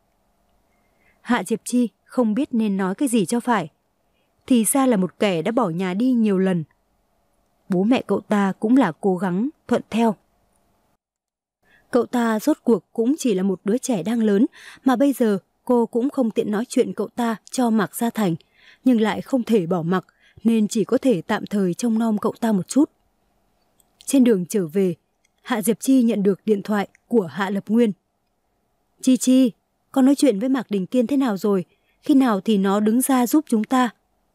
Hạ Diệp Chi không biết nên nói cái gì cho phải. Thì ra là một kẻ đã bỏ nhà đi nhiều lần. Bố mẹ cậu ta cũng là cố gắng thuận theo. Cậu ta rốt cuộc cũng chỉ là một đứa trẻ đang lớn, mà bây giờ cô cũng không tiện nói chuyện cậu ta cho Mạc Gia Thành, nhưng lại không thể bỏ mặc, nên chỉ có thể tạm thời trông nom cậu ta một chút. Trên đường trở về, Hạ Diệp Chi nhận được điện thoại của Hạ Lập Nguyên. Chi Chi, con nói chuyện với Mạc Đình Kiên thế nào rồi? Khi nào thì nó đứng ra giúp chúng ta?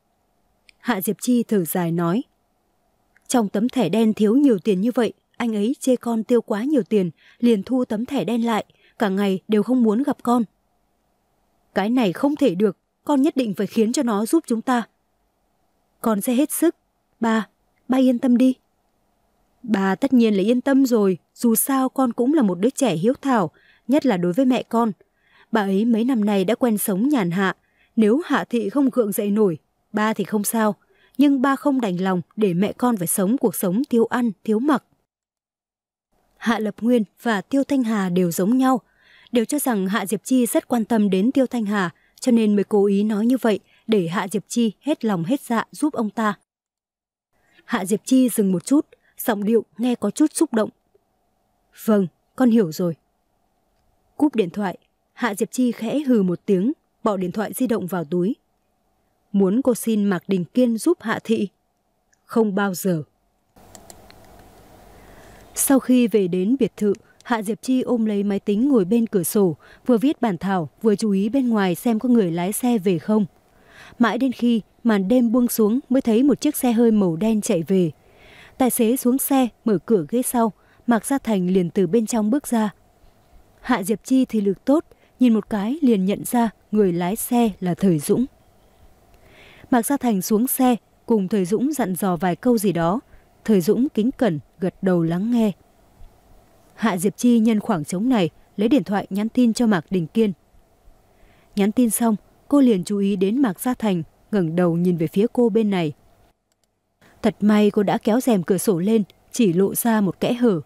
Hạ Diệp Chi thở dài nói. Trong tấm thẻ đen thiếu nhiều tiền như vậy, anh ấy chê con tiêu quá nhiều tiền, liền thu tấm thẻ đen lại, cả ngày đều không muốn gặp con. Cái này không thể được, con nhất định phải khiến cho nó giúp chúng ta. Con sẽ hết sức. Ba, ba yên tâm đi. Bà tất nhiên là yên tâm rồi, dù sao con cũng là một đứa trẻ hiếu thảo, nhất là đối với mẹ con. Bà ấy mấy năm nay đã quen sống nhàn hạ, nếu Hạ Thị không gượng dậy nổi, ba thì không sao, nhưng ba không đành lòng để mẹ con phải sống cuộc sống thiếu ăn, thiếu mặc. Hạ Lập Nguyên và Tiêu Thanh Hà đều giống nhau, đều cho rằng Hạ Diệp Chi rất quan tâm đến Tiêu Thanh Hà, cho nên mới cố ý nói như vậy để Hạ Diệp Chi hết lòng hết dạ giúp ông ta. Hạ Diệp Chi dừng một chút, giọng điệu nghe có chút xúc động. Vâng, con hiểu rồi. Cúp điện thoại, Hạ Diệp Chi khẽ hừ một tiếng, bỏ điện thoại di động vào túi. Muốn cô xin Mạc Đình Kiên giúp Hạ Thị, không bao giờ. Sau khi về đến biệt thự, Hạ Diệp Chi ôm lấy máy tính ngồi bên cửa sổ, vừa viết bản thảo, vừa chú ý bên ngoài xem có người lái xe về không. Mãi đến khi màn đêm buông xuống mới thấy một chiếc xe hơi màu đen chạy về. Tài xế xuống xe, mở cửa ghế sau, Mạc Gia Thành liền từ bên trong bước ra. Hạ Diệp Chi thì lực tốt, nhìn một cái liền nhận ra người lái xe là Thời Dũng. Mạc Gia Thành xuống xe, cùng Thời Dũng dặn dò vài câu gì đó. Thời Dũng kính cẩn, gật đầu lắng nghe. Hạ Diệp Chi nhân khoảng trống này, lấy điện thoại nhắn tin cho Mạc Đình Kiên. Nhắn tin xong, cô liền chú ý đến Mạc Gia Thành, ngẩng đầu nhìn về phía cô bên này. Thật may cô đã kéo rèm cửa sổ lên, chỉ lộ ra một kẽ hở.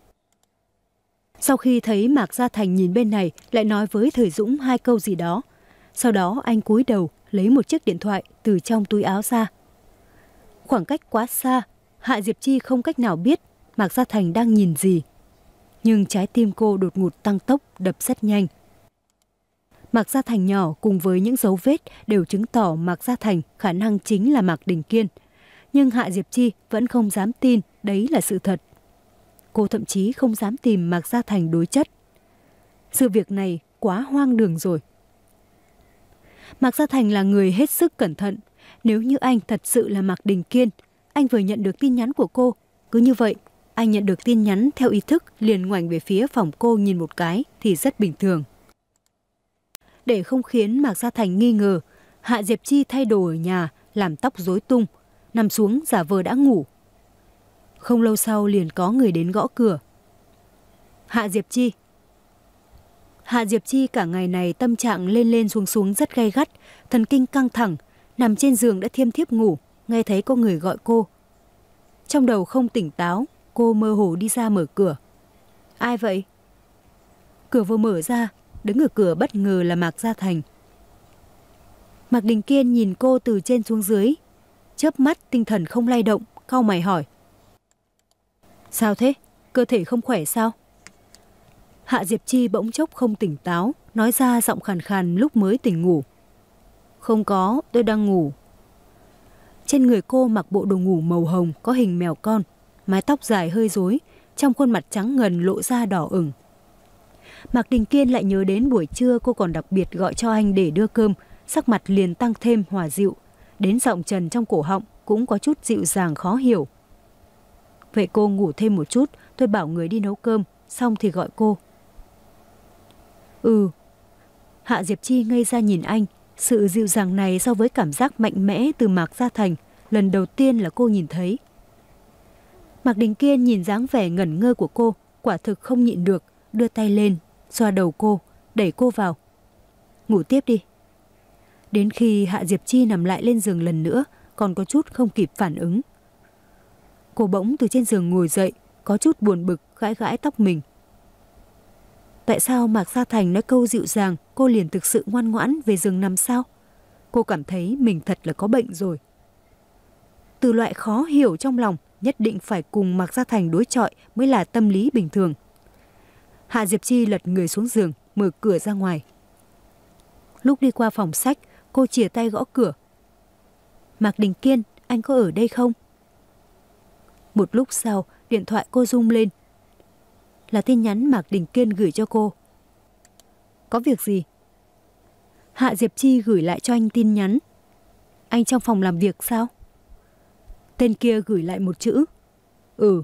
Sau khi thấy Mạc Gia Thành nhìn bên này, lại nói với Thời Dũng hai câu gì đó. Sau đó anh cúi đầu, lấy một chiếc điện thoại từ trong túi áo ra. Khoảng cách quá xa, Hạ Diệp Chi không cách nào biết Mạc Gia Thành đang nhìn gì. Nhưng trái tim cô đột ngột tăng tốc, đập rất nhanh. Mạc Gia Thành nhỏ cùng với những dấu vết đều chứng tỏ Mạc Gia Thành khả năng chính là Mạc Đình Kiên. Nhưng Hạ Diệp Chi vẫn không dám tin đấy là sự thật. Cô thậm chí không dám tìm Mạc Gia Thành đối chất. Sự việc này quá hoang đường rồi. Mạc Gia Thành là người hết sức cẩn thận. Nếu như anh thật sự là Mạc Đình Kiên, anh vừa nhận được tin nhắn của cô. Cứ như vậy, anh nhận được tin nhắn theo ý thức liền ngoảnh về phía phòng cô nhìn một cái thì rất bình thường. Để không khiến Mạc Gia Thành nghi ngờ, Hạ Diệp Chi thay đồ ở nhà, làm tóc rối tung, nằm xuống giả vờ đã ngủ. Không lâu sau liền có người đến gõ cửa. Hạ Diệp Chi. Hạ Diệp Chi cả ngày này tâm trạng lên lên xuống xuống rất gay gắt, thần kinh căng thẳng, nằm trên giường đã thiêm thiếp ngủ, nghe thấy có người gọi cô. Trong đầu không tỉnh táo, cô mơ hồ đi ra mở cửa. Ai vậy? Cửa vừa mở ra, đứng ở cửa bất ngờ là Mạc Gia Thành. Mạc Đình Kiên nhìn cô từ trên xuống dưới, chớp mắt tinh thần không lay động, cau mày hỏi. Sao thế? Cơ thể không khỏe sao? Hạ Diệp Chi bỗng chốc không tỉnh táo, nói ra giọng khàn khàn lúc mới tỉnh ngủ. Không có, tôi đang ngủ. Trên người cô mặc bộ đồ ngủ màu hồng có hình mèo con, mái tóc dài hơi rối, trong khuôn mặt trắng ngần lộ ra đỏ ửng. Mạc Đình Kiên lại nhớ đến buổi trưa cô còn đặc biệt gọi cho anh để đưa cơm, sắc mặt liền tăng thêm hòa dịu, đến giọng trần trong cổ họng cũng có chút dịu dàng khó hiểu. Vậy cô ngủ thêm một chút, tôi bảo người đi nấu cơm, xong thì gọi cô. Ừ. Hạ Diệp Chi ngây ra nhìn anh, sự dịu dàng này so với cảm giác mạnh mẽ từ Mạc Gia Thành, lần đầu tiên là cô nhìn thấy. Mạc Đình Kiên nhìn dáng vẻ ngẩn ngơ của cô, quả thực không nhịn được, đưa tay lên, xoa đầu cô, đẩy cô vào. Ngủ tiếp đi. Đến khi Hạ Diệp Chi nằm lại lên giường lần nữa, còn có chút không kịp phản ứng. Cô bỗng từ trên giường ngồi dậy, có chút buồn bực gãi gãi tóc mình. Tại sao Mạc Gia Thành nói câu dịu dàng, cô liền thực sự ngoan ngoãn về giường nằm sao? Cô cảm thấy mình thật là có bệnh rồi. Từ loại khó hiểu trong lòng, nhất định phải cùng Mạc Gia Thành đối chọi mới là tâm lý bình thường. Hạ Diệp Chi lật người xuống giường, mở cửa ra ngoài. Lúc đi qua phòng sách, cô chìa tay gõ cửa. Mạc Đình Kiên, anh có ở đây không? Một lúc sau, điện thoại cô rung lên. Là tin nhắn Mạc Đình Kiên gửi cho cô. Có việc gì? Hạ Diệp Chi gửi lại cho anh tin nhắn. Anh trong phòng làm việc sao? Tên kia gửi lại một chữ. Ừ.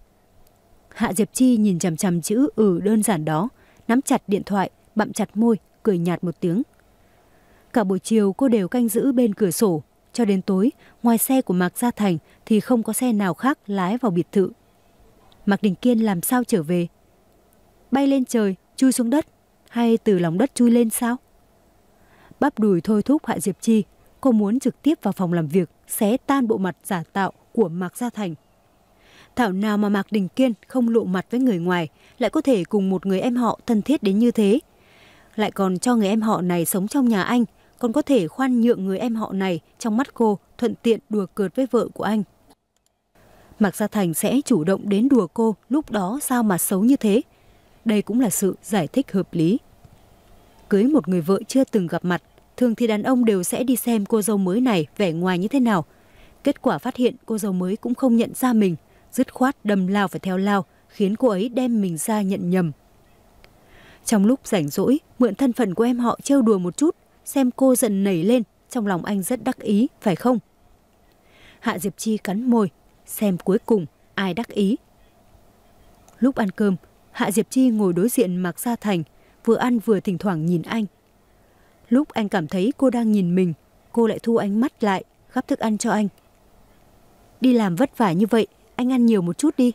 Hạ Diệp Chi nhìn chằm chằm chữ ừ đơn giản đó, nắm chặt điện thoại, bặm chặt môi, cười nhạt một tiếng. Cả buổi chiều cô đều canh giữ bên cửa sổ, cho đến tối, ngoài xe của Mạc Gia Thành thì không có xe nào khác lái vào biệt thự. Mạc Đình Kiên làm sao trở về? Bay lên trời, chui xuống đất, hay từ lòng đất chui lên sao? Bắp đùi thôi thúc Hạ Diệp Chi, cô muốn trực tiếp vào phòng làm việc, xé tan bộ mặt giả tạo của Mạc Gia Thành. Thảo nào mà Mạc Đình Kiên không lộ mặt với người ngoài, lại có thể cùng một người em họ thân thiết đến như thế. Lại còn cho người em họ này sống trong nhà anh, còn có thể khoan nhượng người em họ này trong mắt cô, thuận tiện đùa cợt với vợ của anh. Mạc Gia Thành sẽ chủ động đến đùa cô, lúc đó sao mà xấu như thế? Đây cũng là sự giải thích hợp lý. Cưới một người vợ chưa từng gặp mặt, thường thì đàn ông đều sẽ đi xem cô dâu mới này vẻ ngoài như thế nào. Kết quả phát hiện cô dâu mới cũng không nhận ra mình, dứt khoát đâm lao phải theo lao, khiến cô ấy đem mình ra nhận nhầm. Trong lúc rảnh rỗi, mượn thân phận của em họ trêu đùa một chút, xem cô giận nảy lên, trong lòng anh rất đắc ý, phải không? Hạ Diệp Chi cắn môi, xem cuối cùng ai đắc ý. Lúc ăn cơm, Hạ Diệp Chi ngồi đối diện Mạc Gia Thành, vừa ăn vừa thỉnh thoảng nhìn anh. Lúc anh cảm thấy cô đang nhìn mình, cô lại thu ánh mắt lại, gắp thức ăn cho anh. Đi làm vất vả như vậy, anh ăn nhiều một chút đi.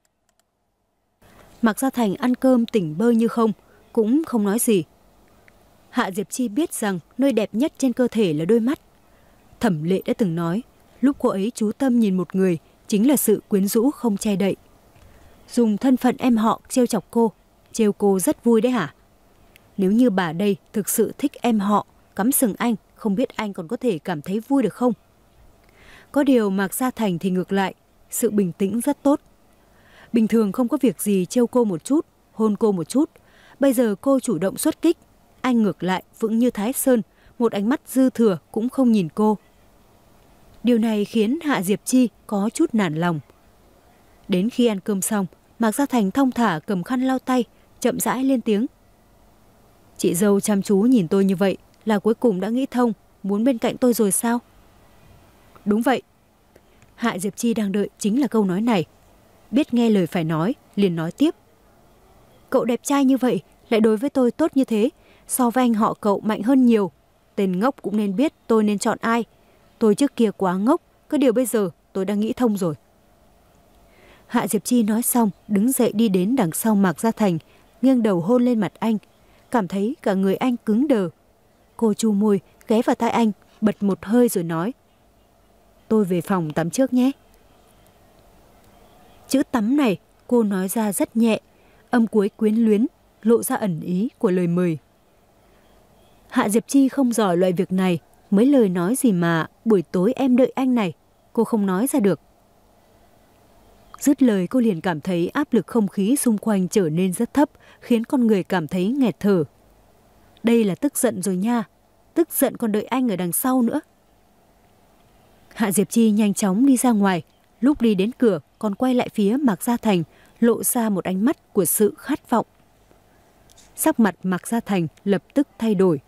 Mạc Gia Thành ăn cơm tỉnh bơ như không, cũng không nói gì. Hạ Diệp Chi biết rằng nơi đẹp nhất trên cơ thể là đôi mắt. Thẩm Lệ đã từng nói, lúc cô ấy chú tâm nhìn một người chính là sự quyến rũ không che đậy. Dùng thân phận em họ trêu chọc cô, trêu cô rất vui đấy hả? Nếu như bà đây thực sự thích em họ, cắm sừng anh, không biết anh còn có thể cảm thấy vui được không? Có điều Mạc Gia Thành thì ngược lại, sự bình tĩnh rất tốt. Bình thường không có việc gì trêu cô một chút, hôn cô một chút. Bây giờ cô chủ động xuất kích, anh ngược lại vững như Thái Sơn, một ánh mắt dư thừa cũng không nhìn cô. Điều này khiến Hạ Diệp Chi có chút nản lòng. Đến khi ăn cơm xong, Mạc Gia Thành thong thả cầm khăn lau tay, chậm rãi lên tiếng. Chị dâu chăm chú nhìn tôi như vậy là cuối cùng đã nghĩ thông, muốn bên cạnh tôi rồi sao? Đúng vậy. Hạ Diệp Chi đang đợi chính là câu nói này. Biết nghe lời phải nói, liền nói tiếp. Cậu đẹp trai như vậy, lại đối với tôi tốt như thế, so với anh họ cậu mạnh hơn nhiều. Tên ngốc cũng nên biết tôi nên chọn ai. Tôi trước kia quá ngốc, có điều bây giờ tôi đã nghĩ thông rồi. Hạ Diệp Chi nói xong, đứng dậy đi đến đằng sau Mạc Gia Thành, nghiêng đầu hôn lên mặt anh, cảm thấy cả người anh cứng đờ. Cô chu môi, ghé vào tai anh, bật một hơi rồi nói. Tôi về phòng tắm trước nhé. Chữ tắm này cô nói ra rất nhẹ, âm cuối quyến luyến, lộ ra ẩn ý của lời mời. Hạ Diệp Chi không giỏi loại việc này, mấy lời nói gì mà buổi tối em đợi anh này, cô không nói ra được. Dứt lời cô liền cảm thấy áp lực không khí xung quanh trở nên rất thấp, khiến con người cảm thấy nghẹt thở. Đây là tức giận rồi nha, tức giận còn đợi anh ở đằng sau nữa. Hạ Diệp Chi nhanh chóng đi ra ngoài, lúc đi đến cửa còn quay lại phía Mạc Gia Thành, lộ ra một ánh mắt của sự khát vọng. Sắc mặt Mạc Gia Thành lập tức thay đổi.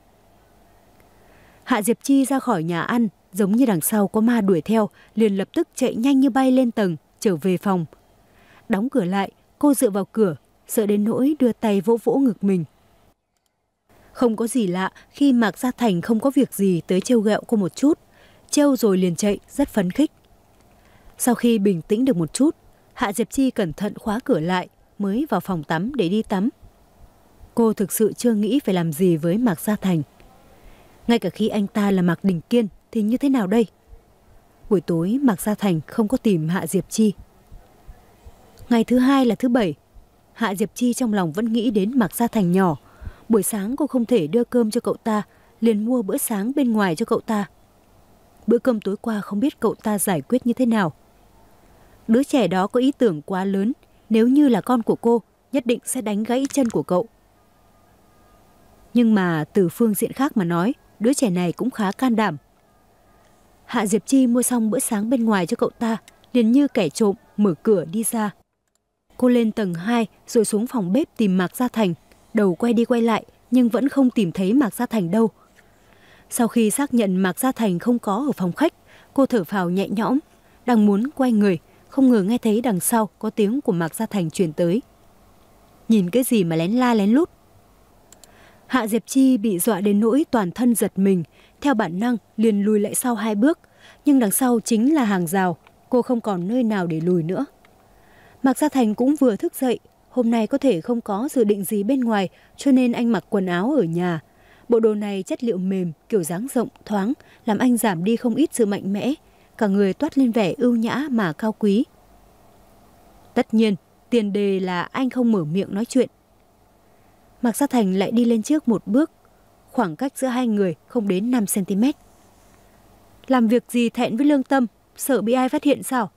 Hạ Diệp Chi ra khỏi nhà ăn, giống như đằng sau có ma đuổi theo, liền lập tức chạy nhanh như bay lên tầng, trở về phòng. Đóng cửa lại, cô dựa vào cửa, sợ đến nỗi đưa tay vỗ vỗ ngực mình. Không có gì lạ khi Mạc Gia Thành không có việc gì tới trêu ghẹo cô một chút, trêu rồi liền chạy, rất phấn khích. Sau khi bình tĩnh được một chút, Hạ Diệp Chi cẩn thận khóa cửa lại, mới vào phòng tắm để đi tắm. Cô thực sự chưa nghĩ phải làm gì với Mạc Gia Thành. Ngay cả khi anh ta là Mạc Đình Kiên thì như thế nào đây? Buổi tối Mạc Gia Thành không có tìm Hạ Diệp Chi. Ngày thứ hai là thứ bảy. Hạ Diệp Chi trong lòng vẫn nghĩ đến Mạc Gia Thành nhỏ. Buổi sáng cô không thể đưa cơm cho cậu ta, liền mua bữa sáng bên ngoài cho cậu ta. Bữa cơm tối qua không biết cậu ta giải quyết như thế nào. Đứa trẻ đó có ý tưởng quá lớn, nếu như là con của cô, nhất định sẽ đánh gãy chân của cậu. Nhưng mà từ phương diện khác mà nói, đứa trẻ này cũng khá can đảm. Hạ Diệp Chi mua xong bữa sáng bên ngoài cho cậu ta, liền như kẻ trộm mở cửa đi ra. Cô lên tầng hai rồi xuống phòng bếp tìm Mạc Gia Thành, đầu quay đi quay lại nhưng vẫn không tìm thấy Mạc Gia Thành đâu. Sau khi xác nhận Mạc Gia Thành không có ở phòng khách, cô thở phào nhẹ nhõm, đang muốn quay người, không ngờ nghe thấy đằng sau có tiếng của Mạc Gia Thành truyền tới. Nhìn cái gì mà lén la lén lút? Hạ Diệp Chi bị dọa đến nỗi toàn thân giật mình, theo bản năng liền lùi lại sau hai bước, nhưng đằng sau chính là hàng rào, cô không còn nơi nào để lùi nữa. Mạc Gia Thành cũng vừa thức dậy, hôm nay có thể không có dự định gì bên ngoài, cho nên anh mặc quần áo ở nhà. Bộ đồ này chất liệu mềm, kiểu dáng rộng, thoáng, làm anh giảm đi không ít sự mạnh mẽ, cả người toát lên vẻ ưu nhã mà cao quý. Tất nhiên, tiền đề là anh không mở miệng nói chuyện. Mạc Gia Thành lại đi lên trước một bước, khoảng cách giữa hai người không đến năm xăng ti mét. Làm việc gì thẹn với lương tâm, sợ bị ai phát hiện sao?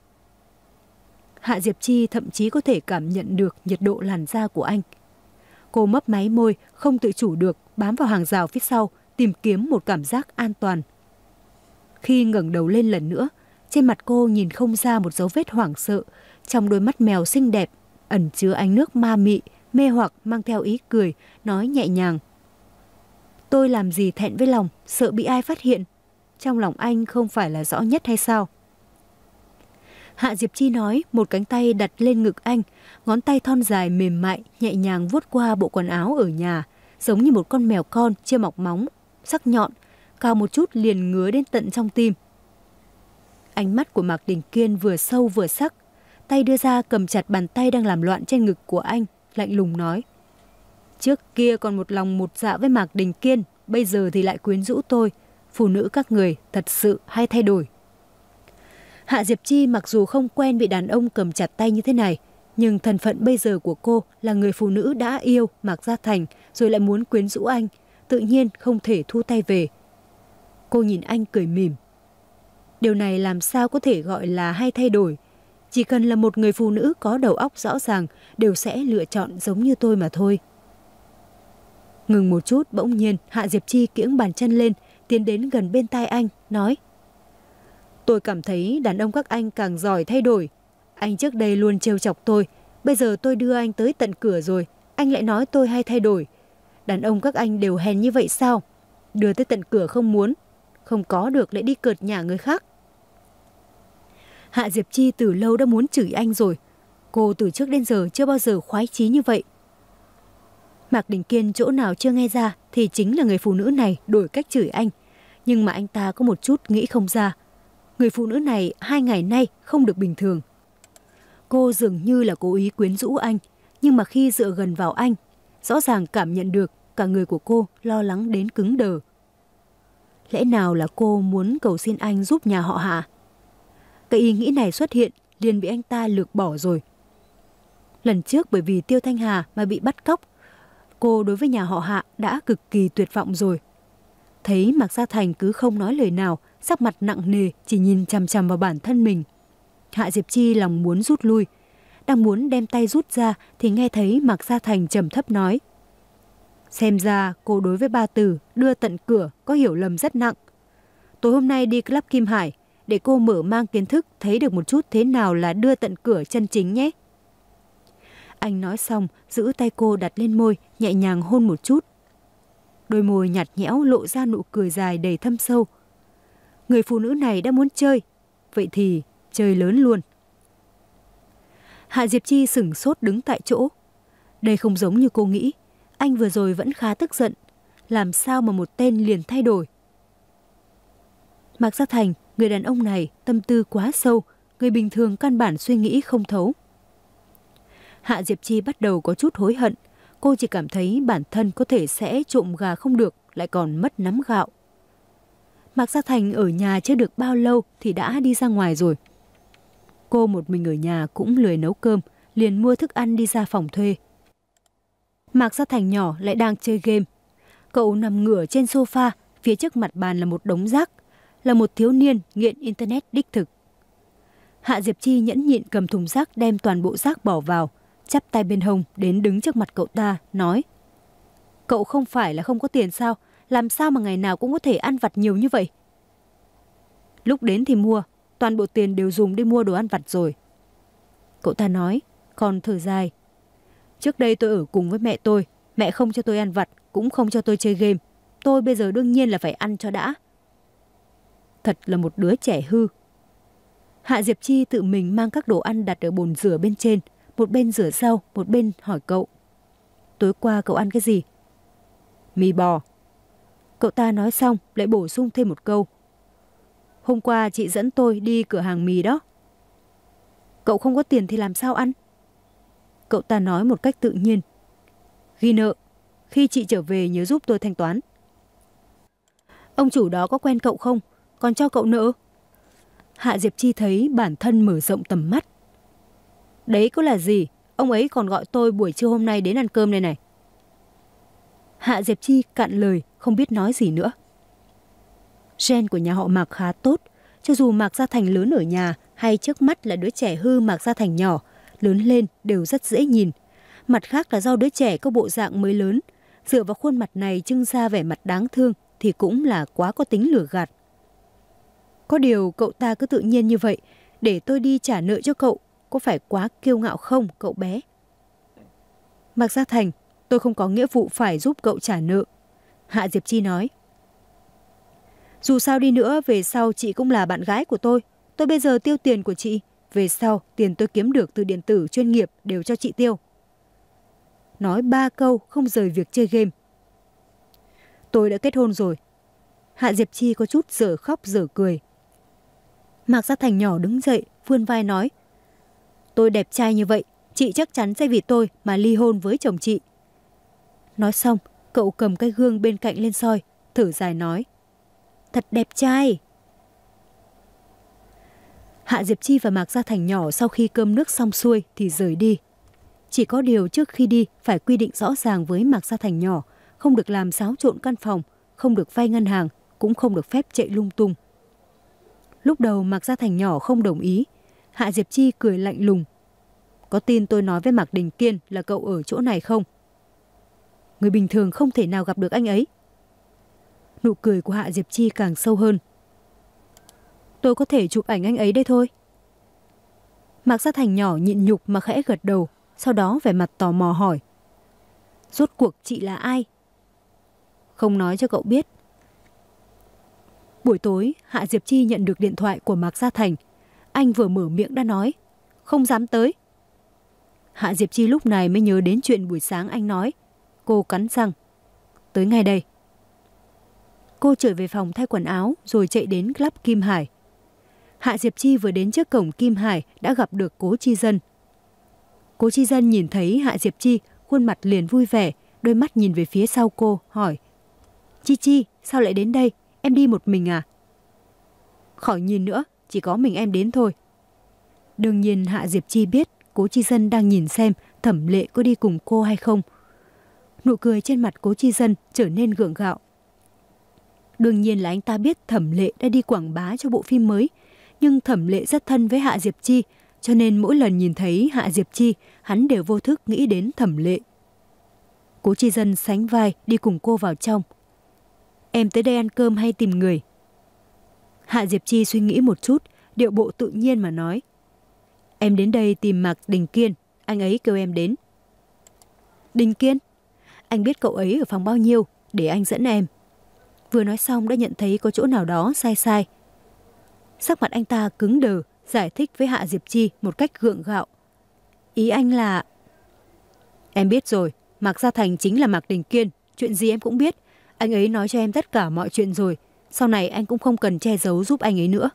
Hạ Diệp Chi thậm chí có thể cảm nhận được nhiệt độ làn da của anh. Cô mấp máy môi, không tự chủ được, bám vào hàng rào phía sau, tìm kiếm một cảm giác an toàn. Khi ngẩng đầu lên lần nữa, Trên mặt cô nhìn không ra một dấu vết hoảng sợ, trong đôi mắt mèo xinh đẹp ẩn chứa ánh nước ma mị, mê hoặc mang theo ý cười, nói nhẹ nhàng. Tôi làm gì thẹn với lòng, sợ bị ai phát hiện. Trong lòng anh không phải là rõ nhất hay sao? Hạ Diệp Chi nói, một cánh tay đặt lên ngực anh, ngón tay thon dài mềm mại, nhẹ nhàng vuốt qua bộ quần áo ở nhà, giống như một con mèo con chưa mọc móng, sắc nhọn, cao một chút liền ngứa đến tận trong tim. Ánh mắt của Mạc Đình Kiên vừa sâu vừa sắc, tay đưa ra cầm chặt bàn tay đang làm loạn trên ngực của anh, lạnh lùng nói. Trước kia còn một lòng một dạ với Mạc Đình Kiên, bây giờ thì lại quyến rũ tôi. Phụ nữ các người thật sự hay thay đổi. Hạ Diệp Chi mặc dù không quen bị đàn ông cầm chặt tay như thế này, nhưng thân phận bây giờ của cô là người phụ nữ đã yêu Mạc Gia Thành rồi lại muốn quyến rũ anh, tự nhiên không thể thu tay về. Cô nhìn anh cười mỉm. Điều này làm sao có thể gọi là hay thay đổi? Chỉ cần là một người phụ nữ có đầu óc rõ ràng đều sẽ lựa chọn giống như tôi mà thôi. Ngừng một chút, bỗng nhiên Hạ Diệp Chi kiễng bàn chân lên, tiến đến gần bên tai anh, nói. Tôi cảm thấy đàn ông các anh càng giỏi thay đổi. Anh trước đây luôn trêu chọc tôi, bây giờ tôi đưa anh tới tận cửa rồi, anh lại nói tôi hay thay đổi. Đàn ông các anh đều hèn như vậy sao? Đưa tới tận cửa không muốn, không có được lại đi cợt nhả người khác. Hạ Diệp Chi từ lâu đã muốn chửi anh rồi. Cô từ trước đến giờ chưa bao giờ khoái chí như vậy. Mạc Đình Kiên chỗ nào chưa nghe ra thì chính là người phụ nữ này đổi cách chửi anh. Nhưng mà anh ta có một chút nghĩ không ra. Người phụ nữ này hai ngày nay không được bình thường. Cô dường như là cố ý quyến rũ anh, nhưng mà khi dựa gần vào anh, rõ ràng cảm nhận được cả người của cô lo lắng đến cứng đờ. Lẽ nào là cô muốn cầu xin anh giúp nhà họ Hạ? Cái ý nghĩ này xuất hiện liền bị anh ta lược bỏ rồi. Lần trước bởi vì Tiêu Thanh Hà mà bị bắt cóc, cô đối với nhà họ Hạ đã cực kỳ tuyệt vọng rồi. Thấy Mạc Gia Thành cứ không nói lời nào, sắc mặt nặng nề chỉ nhìn chằm chằm vào bản thân mình. Hạ Diệp Chi lòng muốn rút lui, đang muốn đem tay rút ra thì nghe thấy Mạc Gia Thành trầm thấp nói. Xem ra cô đối với ba từ đưa tận cửa có hiểu lầm rất nặng. Tối hôm nay đi Club Kim Hải để cô mở mang kiến thức thấy được một chút thế nào là đưa tận cửa chân chính nhé. Anh nói xong giữ tay cô đặt lên môi, nhẹ nhàng hôn một chút. Đôi môi nhạt nhẽo lộ ra nụ cười dài đầy thâm sâu. Người phụ nữ này đã muốn chơi, vậy thì chơi lớn luôn. Hạ Diệp Chi sửng sốt đứng tại chỗ. Đây không giống như cô nghĩ. Anh vừa rồi vẫn khá tức giận. Làm sao mà một tên liền thay đổi? Mạc Gia Thành, người đàn ông này tâm tư quá sâu, người bình thường căn bản suy nghĩ không thấu. Hạ Diệp Chi bắt đầu có chút hối hận. Cô chỉ cảm thấy bản thân có thể sẽ trộm gà không được, lại còn mất nắm gạo. Mạc Gia Thành ở nhà chưa được bao lâu thì đã đi ra ngoài rồi. Cô một mình ở nhà cũng lười nấu cơm, liền mua thức ăn đi ra phòng thuê. Mạc Gia Thành nhỏ lại đang chơi game. Cậu nằm ngửa trên sofa, phía trước mặt bàn là một đống rác, là một thiếu niên nghiện internet đích thực. Hạ Diệp Chi nhẫn nhịn cầm thùng rác đem toàn bộ rác bỏ vào, chắp tay bên hông đến đứng trước mặt cậu ta, nói. Cậu không phải là không có tiền sao? Làm sao mà ngày nào cũng có thể ăn vặt nhiều như vậy? Lúc đến thì mua, toàn bộ tiền đều dùng đi mua đồ ăn vặt rồi. Cậu ta nói, còn thở dài. Trước đây tôi ở cùng với mẹ tôi, mẹ không cho tôi ăn vặt, cũng không cho tôi chơi game. Tôi bây giờ đương nhiên là phải ăn cho đã. Thật là một đứa trẻ hư. Hạ Diệp Chi tự mình mang các đồ ăn đặt ở bồn rửa bên trên, một bên rửa rau, một bên hỏi cậu. Tối qua cậu ăn cái gì? Mì bò. Cậu ta nói xong lại bổ sung thêm một câu. Hôm qua chị dẫn tôi đi cửa hàng mì đó. Cậu không có tiền thì làm sao ăn? Cậu ta nói một cách tự nhiên. Ghi nợ, khi chị trở về nhớ giúp tôi thanh toán. Ông chủ đó có quen cậu không? Còn cho cậu nợ? Hạ Diệp Chi thấy bản thân mở rộng tầm mắt. Đấy có là gì? Ông ấy còn gọi tôi buổi trưa hôm nay đến ăn cơm đây này. Hạ Diệp Chi cạn lời, không biết nói gì nữa. Gen của nhà họ Mạc khá tốt. Cho dù Mạc Gia Thành lớn ở nhà hay trước mắt là đứa trẻ hư Mạc Gia Thành nhỏ, lớn lên đều rất dễ nhìn. Mặt khác là do đứa trẻ có bộ dạng mới lớn, dựa vào khuôn mặt này trưng ra vẻ mặt đáng thương thì cũng là quá có tính lừa gạt. Có điều cậu ta cứ tự nhiên như vậy, để tôi đi trả nợ cho cậu, có phải quá kiêu ngạo không cậu bé? Mạc Gia Thành, tôi không có nghĩa vụ phải giúp cậu trả nợ. Hạ Diệp Chi nói. Dù sao đi nữa, về sau chị cũng là bạn gái của tôi. Tôi bây giờ tiêu tiền của chị, về sau tiền tôi kiếm được từ điện tử chuyên nghiệp đều cho chị tiêu. Nói ba câu không rời việc chơi game. Tôi đã kết hôn rồi. Hạ Diệp Chi có chút dở khóc dở cười. Mạc Gia Thành nhỏ đứng dậy, vươn vai nói. Tôi đẹp trai như vậy, chị chắc chắn sẽ vì tôi mà ly hôn với chồng chị. Nói xong, cậu cầm cái gương bên cạnh lên soi, thở dài nói. Thật đẹp trai. Hạ Diệp Chi và Mạc Gia Thành nhỏ sau khi cơm nước xong xuôi thì rời đi. Chỉ có điều trước khi đi phải quy định rõ ràng với Mạc Gia Thành nhỏ, không được làm xáo trộn căn phòng, không được vay ngân hàng, cũng không được phép chạy lung tung. Lúc đầu Mạc Gia Thành nhỏ không đồng ý, Hạ Diệp Chi cười lạnh lùng. Có tin tôi nói với Mạc Đình Kiên là cậu ở chỗ này không? Người bình thường không thể nào gặp được anh ấy. Nụ cười của Hạ Diệp Chi càng sâu hơn. Tôi có thể chụp ảnh anh ấy đây thôi. Mạc Gia Thành nhỏ nhịn nhục mà khẽ gật đầu, sau đó vẻ mặt tò mò hỏi. Rốt cuộc chị là ai? Không nói cho cậu biết. Buổi tối, Hạ Diệp Chi nhận được điện thoại của Mạc Gia Thành. Anh vừa mở miệng đã nói, không dám tới. Hạ Diệp Chi lúc này mới nhớ đến chuyện buổi sáng anh nói. Cô cắn răng. Tới ngay đây. Cô trở về phòng thay quần áo rồi chạy đến club Kim Hải. Hạ Diệp Chi vừa đến trước cổng Kim Hải đã gặp được Cố Chi Dân. Cố Chi Dân nhìn thấy Hạ Diệp Chi, khuôn mặt liền vui vẻ, đôi mắt nhìn về phía sau cô, hỏi. Chi Chi, sao lại đến đây? Em đi một mình à? Khỏi nhìn nữa, chỉ có mình em đến thôi. Đương nhiên Hạ Diệp Chi biết Cố Chi Dân đang nhìn xem Thẩm Lệ có đi cùng cô hay không. Nụ cười trên mặt Cố Chi Dân trở nên gượng gạo. Đương nhiên là anh ta biết Thẩm Lệ đã đi quảng bá cho bộ phim mới, nhưng Thẩm Lệ rất thân với Hạ Diệp Chi, cho nên mỗi lần nhìn thấy Hạ Diệp Chi, hắn đều vô thức nghĩ đến Thẩm Lệ. Cố Chi Dân sánh vai đi cùng cô vào trong. Em tới đây ăn cơm hay tìm người? Hạ Diệp Chi suy nghĩ một chút, điệu bộ tự nhiên mà nói. Em đến đây tìm Mạc Đình Kiên, anh ấy kêu em đến. Đình Kiên? Anh biết cậu ấy ở phòng bao nhiêu, để anh dẫn em. Vừa nói xong đã nhận thấy có chỗ nào đó sai sai. Sắc mặt anh ta cứng đờ, giải thích với Hạ Diệp Chi một cách gượng gạo. Ý anh là... Em biết rồi, Mạc Gia Thành chính là Mạc Đình Kiên, chuyện gì em cũng biết. Anh ấy nói cho em tất cả mọi chuyện rồi, sau này anh cũng không cần che giấu giúp anh ấy nữa.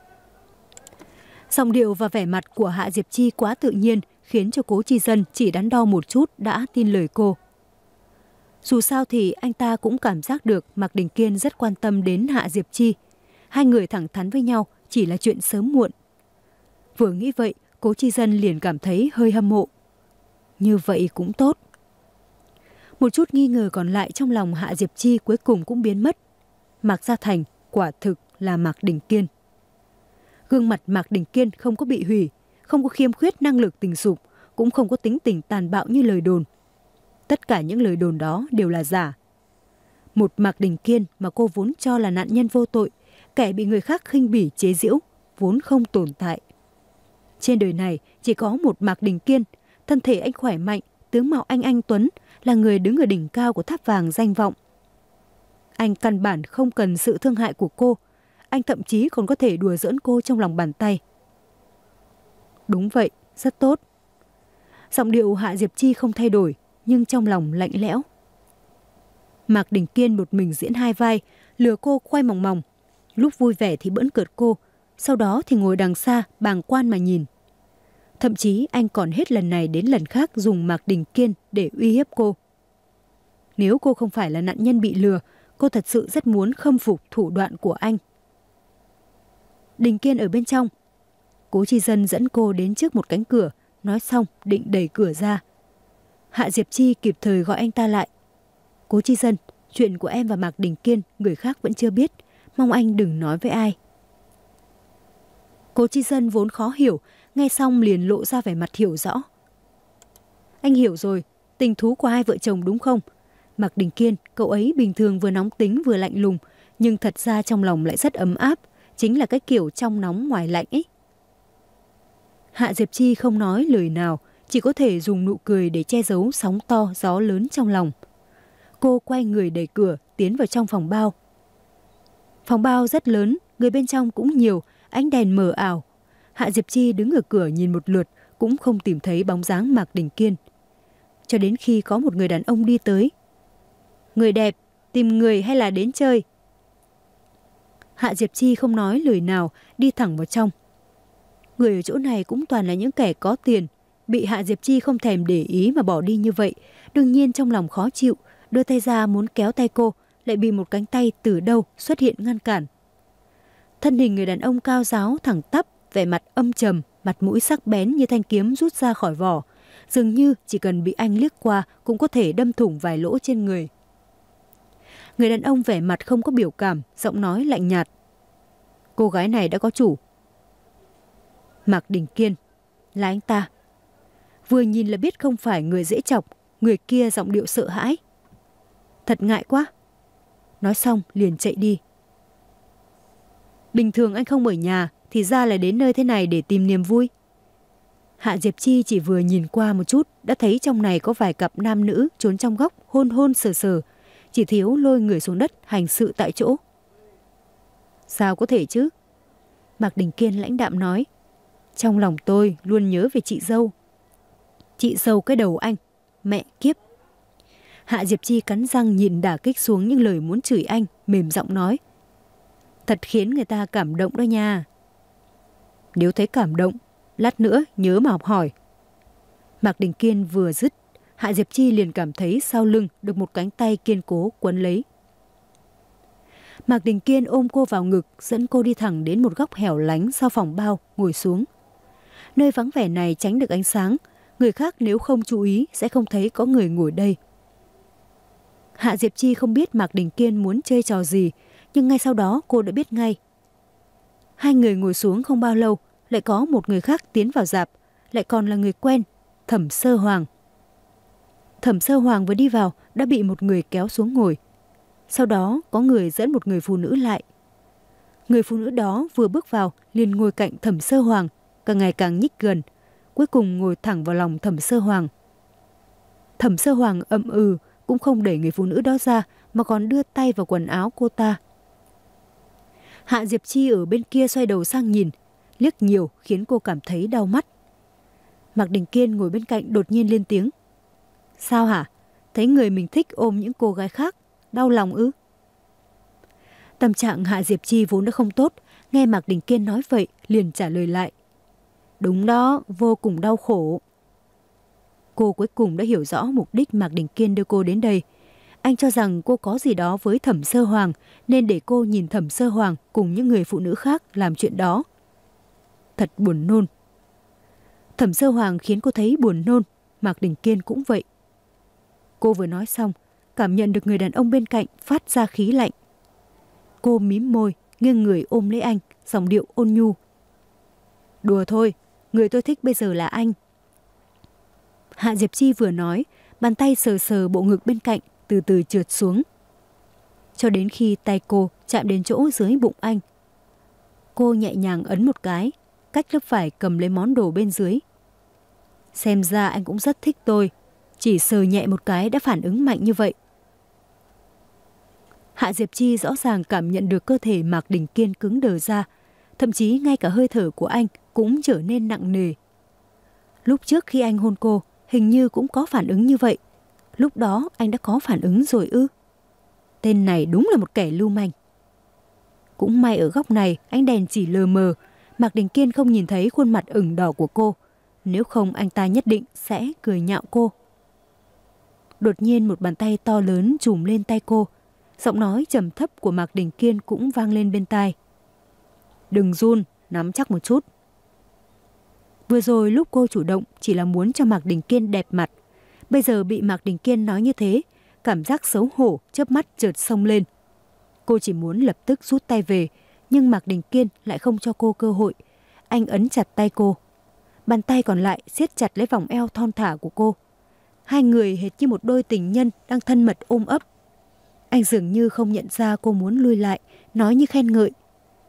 Giọng điệu và vẻ mặt của Hạ Diệp Chi quá tự nhiên, khiến cho Cố Chi Dân chỉ đắn đo một chút đã tin lời cô. Dù sao thì anh ta cũng cảm giác được Mạc Đình Kiên rất quan tâm đến Hạ Diệp Chi. Hai người thẳng thắn với nhau chỉ là chuyện sớm muộn. Vừa nghĩ vậy, Cố Chi Dân liền cảm thấy hơi hâm mộ. Như vậy cũng tốt. Một chút nghi ngờ còn lại trong lòng Hạ Diệp Chi cuối cùng cũng biến mất. Mạc Gia Thành quả thực là Mạc Đình Kiên. Gương mặt Mạc Đình Kiên không có bị hủy, không có khiêm khuyết năng lực tình dục, cũng không có tính tình tàn bạo như lời đồn. Tất cả những lời đồn đó đều là giả. Một Mạc Đình Kiên mà cô vốn cho là nạn nhân vô tội, kẻ bị người khác khinh bỉ chế giễu, vốn không tồn tại. Trên đời này chỉ có một Mạc Đình Kiên, thân thể anh khỏe mạnh, tướng mạo anh anh tuấn, là người đứng ở đỉnh cao của tháp vàng danh vọng. Anh căn bản không cần sự thương hại của cô, anh thậm chí còn có thể đùa giỡn cô trong lòng bàn tay. Đúng vậy, rất tốt. Giọng điệu Hạ Diệp Chi không thay đổi, nhưng trong lòng lạnh lẽo. Mạc Đình Kiên một mình diễn hai vai, lừa cô khoai mòng mòng, lúc vui vẻ thì bỡn cợt cô, sau đó thì ngồi đằng xa bàng quan mà nhìn. Thậm chí anh còn hết lần này đến lần khác dùng Mạc Đình Kiên để uy hiếp cô. Nếu cô không phải là nạn nhân bị lừa, cô thật sự rất muốn khâm phục thủ đoạn của anh. Đình Kiên ở bên trong. Cố Chi Dân dẫn cô đến trước một cánh cửa, nói xong định đẩy cửa ra. Hạ Diệp Chi kịp thời gọi anh ta lại. Cố Chi Dân, chuyện của em và Mạc Đình Kiên người khác vẫn chưa biết, mong anh đừng nói với ai. Cố Chi Dân vốn khó hiểu, nghe xong liền lộ ra vẻ mặt hiểu rõ. Anh hiểu rồi, tình thú của hai vợ chồng đúng không? Mạc Đình Kiên, cậu ấy bình thường vừa nóng tính vừa lạnh lùng, nhưng thật ra trong lòng lại rất ấm áp, chính là cái kiểu trong nóng ngoài lạnh ấy. Hạ Diệp Chi không nói lời nào, chỉ có thể dùng nụ cười để che giấu sóng to gió lớn trong lòng. Cô quay người đẩy cửa, tiến vào trong phòng bao. Phòng bao rất lớn, người bên trong cũng nhiều, ánh đèn mờ ảo. Hạ Diệp Chi đứng ở cửa nhìn một lượt, cũng không tìm thấy bóng dáng Mạc Đình Kiên. Cho đến khi có một người đàn ông đi tới. Người đẹp, tìm người hay là đến chơi? Hạ Diệp Chi không nói lời nào, đi thẳng vào trong. Người ở chỗ này cũng toàn là những kẻ có tiền, bị Hạ Diệp Chi không thèm để ý mà bỏ đi như vậy, đương nhiên trong lòng khó chịu, đưa tay ra muốn kéo tay cô, lại bị một cánh tay từ đâu xuất hiện ngăn cản. Thân hình người đàn ông cao ráo thẳng tắp, vẻ mặt âm trầm, mặt mũi sắc bén như thanh kiếm rút ra khỏi vỏ, dường như chỉ cần bị anh liếc qua cũng có thể đâm thủng vài lỗ trên người. Người đàn ông vẻ mặt không có biểu cảm, giọng nói lạnh nhạt. Cô gái này đã có chủ. Mạc Đình Kiên, là anh ta. Vừa nhìn là biết không phải người dễ chọc, người kia giọng điệu sợ hãi. Thật ngại quá. Nói xong liền chạy đi. Bình thường anh không ở nhà, thì ra là đến nơi thế này để tìm niềm vui. Hạ Diệp Chi chỉ vừa nhìn qua một chút, đã thấy trong này có vài cặp nam nữ trốn trong góc hôn hôn sờ sờ, chỉ thiếu lôi người xuống đất hành sự tại chỗ. Sao có thể chứ? Mạc Đình Kiên lãnh đạm nói. Trong lòng tôi luôn nhớ về chị dâu. Chị dâu cái đầu anh, mẹ kiếp. Hạ Diệp Chi cắn răng nhìn đả kích xuống những lời muốn chửi anh, mềm giọng nói. Thật khiến người ta cảm động đó nha. Nếu thấy cảm động, lát nữa nhớ mà học hỏi. Mạc Đình Kiên vừa dứt, Hạ Diệp Chi liền cảm thấy sau lưng được một cánh tay kiên cố quấn lấy. Mạc Đình Kiên ôm cô vào ngực, dẫn cô đi thẳng đến một góc hẻo lánh sau phòng bao, ngồi xuống. Nơi vắng vẻ này tránh được ánh sáng, người khác nếu không chú ý sẽ không thấy có người ngồi đây. Hạ Diệp Chi không biết Mạc Đình Kiên muốn chơi trò gì, nhưng ngay sau đó cô đã biết ngay. Hai người ngồi xuống không bao lâu, lại có một người khác tiến vào rạp, lại còn là người quen, Thẩm Sơ Hoàng. Thẩm Sơ Hoàng vừa đi vào đã bị một người kéo xuống ngồi. Sau đó có người dẫn một người phụ nữ lại. Người phụ nữ đó vừa bước vào liền ngồi cạnh Thẩm Sơ Hoàng, càng ngày càng nhích gần, cuối cùng ngồi thẳng vào lòng Thẩm Sơ Hoàng. Thẩm Sơ Hoàng ậm ừ, cũng không đẩy người phụ nữ đó ra mà còn đưa tay vào quần áo cô ta. Hạ Diệp Chi ở bên kia xoay đầu sang nhìn, liếc nhiều khiến cô cảm thấy đau mắt. Mạc Đình Kiên ngồi bên cạnh đột nhiên lên tiếng. Sao hả? Thấy người mình thích ôm những cô gái khác, đau lòng ư? Tâm trạng Hạ Diệp Chi vốn đã không tốt, nghe Mạc Đình Kiên nói vậy liền trả lời lại. Đúng đó, vô cùng đau khổ. Cô cuối cùng đã hiểu rõ mục đích Mạc Đình Kiên đưa cô đến đây. Anh cho rằng cô có gì đó với Thẩm Sơ Hoàng nên để cô nhìn Thẩm Sơ Hoàng cùng những người phụ nữ khác làm chuyện đó. Thật buồn nôn. Thẩm Sơ Hoàng khiến cô thấy buồn nôn, Mạc Đình Kiên cũng vậy. Cô vừa nói xong, cảm nhận được người đàn ông bên cạnh phát ra khí lạnh. Cô mím môi, nghiêng người ôm lấy anh, giọng điệu ôn nhu. Đùa thôi, người tôi thích bây giờ là anh. Hạ Diệp Chi vừa nói, bàn tay sờ sờ bộ ngực bên cạnh, từ từ trượt xuống. Cho đến khi tay cô chạm đến chỗ dưới bụng anh. Cô nhẹ nhàng ấn một cái, cách lớp phải cầm lấy món đồ bên dưới. Xem ra anh cũng rất thích tôi, chỉ sờ nhẹ một cái đã phản ứng mạnh như vậy. Hạ Diệp Chi rõ ràng cảm nhận được cơ thể Mạc Đình Kiên cứng đờ ra, thậm chí ngay cả hơi thở của anh cũng trở nên nặng nề. Lúc trước khi anh hôn cô, hình như cũng có phản ứng như vậy. Lúc đó anh đã có phản ứng rồi ư? Tên này đúng là một kẻ lưu manh. Cũng may ở góc này ánh đèn chỉ lờ mờ, Mạc Đình Kiên không nhìn thấy khuôn mặt ửng đỏ của cô. Nếu không anh ta nhất định sẽ cười nhạo cô. Đột nhiên một bàn tay to lớn trùm lên tay cô. Giọng nói trầm thấp của Mạc Đình Kiên cũng vang lên bên tai. Đừng run, nắm chắc một chút. Vừa rồi lúc cô chủ động chỉ là muốn cho Mạc Đình Kiên đẹp mặt. Bây giờ bị Mạc Đình Kiên nói như thế, cảm giác xấu hổ chớp mắt chợt xông lên. Cô chỉ muốn lập tức rút tay về, nhưng Mạc Đình Kiên lại không cho cô cơ hội. Anh ấn chặt tay cô. Bàn tay còn lại siết chặt lấy vòng eo thon thả của cô. Hai người hệt như một đôi tình nhân đang thân mật ôm ấp. Anh dường như không nhận ra cô muốn lui lại, nói như khen ngợi.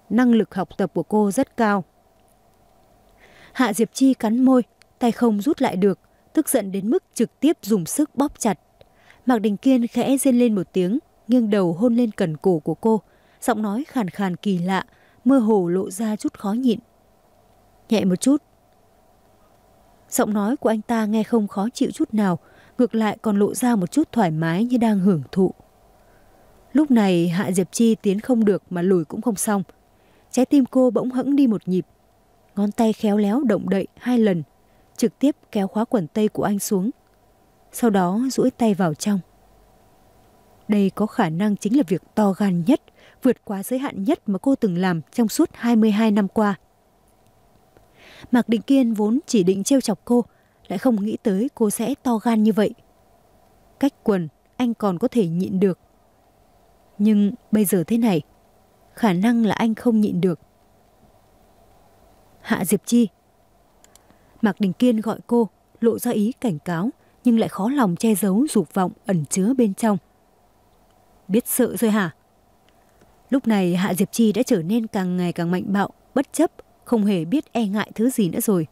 năng lực học tập của cô rất cao. Hạ Diệp Chi cắn môi, tay không rút lại được, tức giận đến mức trực tiếp dùng sức bóp chặt. Mạc Đình Kiên khẽ rên lên một tiếng, nghiêng đầu hôn lên cẩn cổ của cô, giọng nói khàn khàn kỳ lạ, mơ hồ lộ ra chút khó nhịn. Nhẹ một chút. Giọng nói của anh ta nghe không khó chịu chút nào, ngược lại còn lộ ra một chút thoải mái như đang hưởng thụ. Lúc này Hạ Diệp Chi tiến không được mà lùi cũng không xong. Trái tim cô bỗng hẫng đi một nhịp. Ngón tay khéo léo động đậy hai lần, trực tiếp kéo khóa quần tây của anh xuống. Sau đó duỗi tay vào trong. Đây có khả năng chính là việc to gan nhất, vượt quá giới hạn nhất mà cô từng làm trong suốt hai mươi hai năm qua. Mạc Đình Kiên vốn chỉ định trêu chọc cô, lại không nghĩ tới cô sẽ to gan như vậy. Cách quần anh còn có thể nhịn được. Nhưng bây giờ thế này, khả năng là anh không nhịn được. Hạ Diệp Chi. Mạc Đình Kiên gọi cô, lộ ra ý cảnh cáo, nhưng lại khó lòng che giấu dục vọng ẩn chứa bên trong. Biết sợ rồi hả? Lúc này Hạ Diệp Chi đã trở nên càng ngày càng mạnh bạo, bất chấp, không hề biết e ngại thứ gì nữa rồi.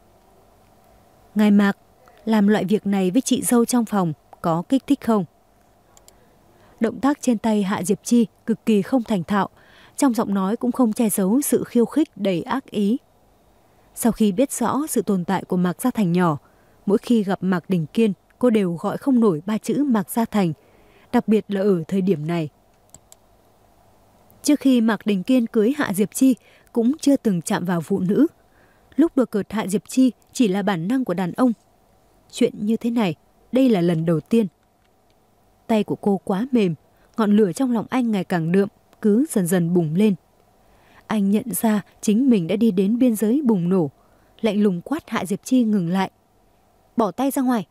Ngài Mạc, làm loại việc này với chị dâu trong phòng có kích thích không? Động tác trên tay Hạ Diệp Chi cực kỳ không thành thạo, trong giọng nói cũng không che giấu sự khiêu khích đầy ác ý. Sau khi biết rõ sự tồn tại của Mạc Gia Thành nhỏ, mỗi khi gặp Mạc Đình Kiên, cô đều gọi không nổi ba chữ Mạc Gia Thành, đặc biệt là ở thời điểm này. Trước khi Mạc Đình Kiên cưới Hạ Diệp Chi cũng chưa từng chạm vào phụ nữ. Lúc đùa cợt Hạ Diệp Chi chỉ là bản năng của đàn ông. Chuyện như thế này, đây là lần đầu tiên. Tay của cô quá mềm, ngọn lửa trong lòng anh ngày càng đượm, cứ dần dần bùng lên. Anh nhận ra chính mình đã đi đến biên giới bùng nổ, lạnh lùng quát Hạ Diệp Chi ngừng lại. Bỏ tay ra ngoài.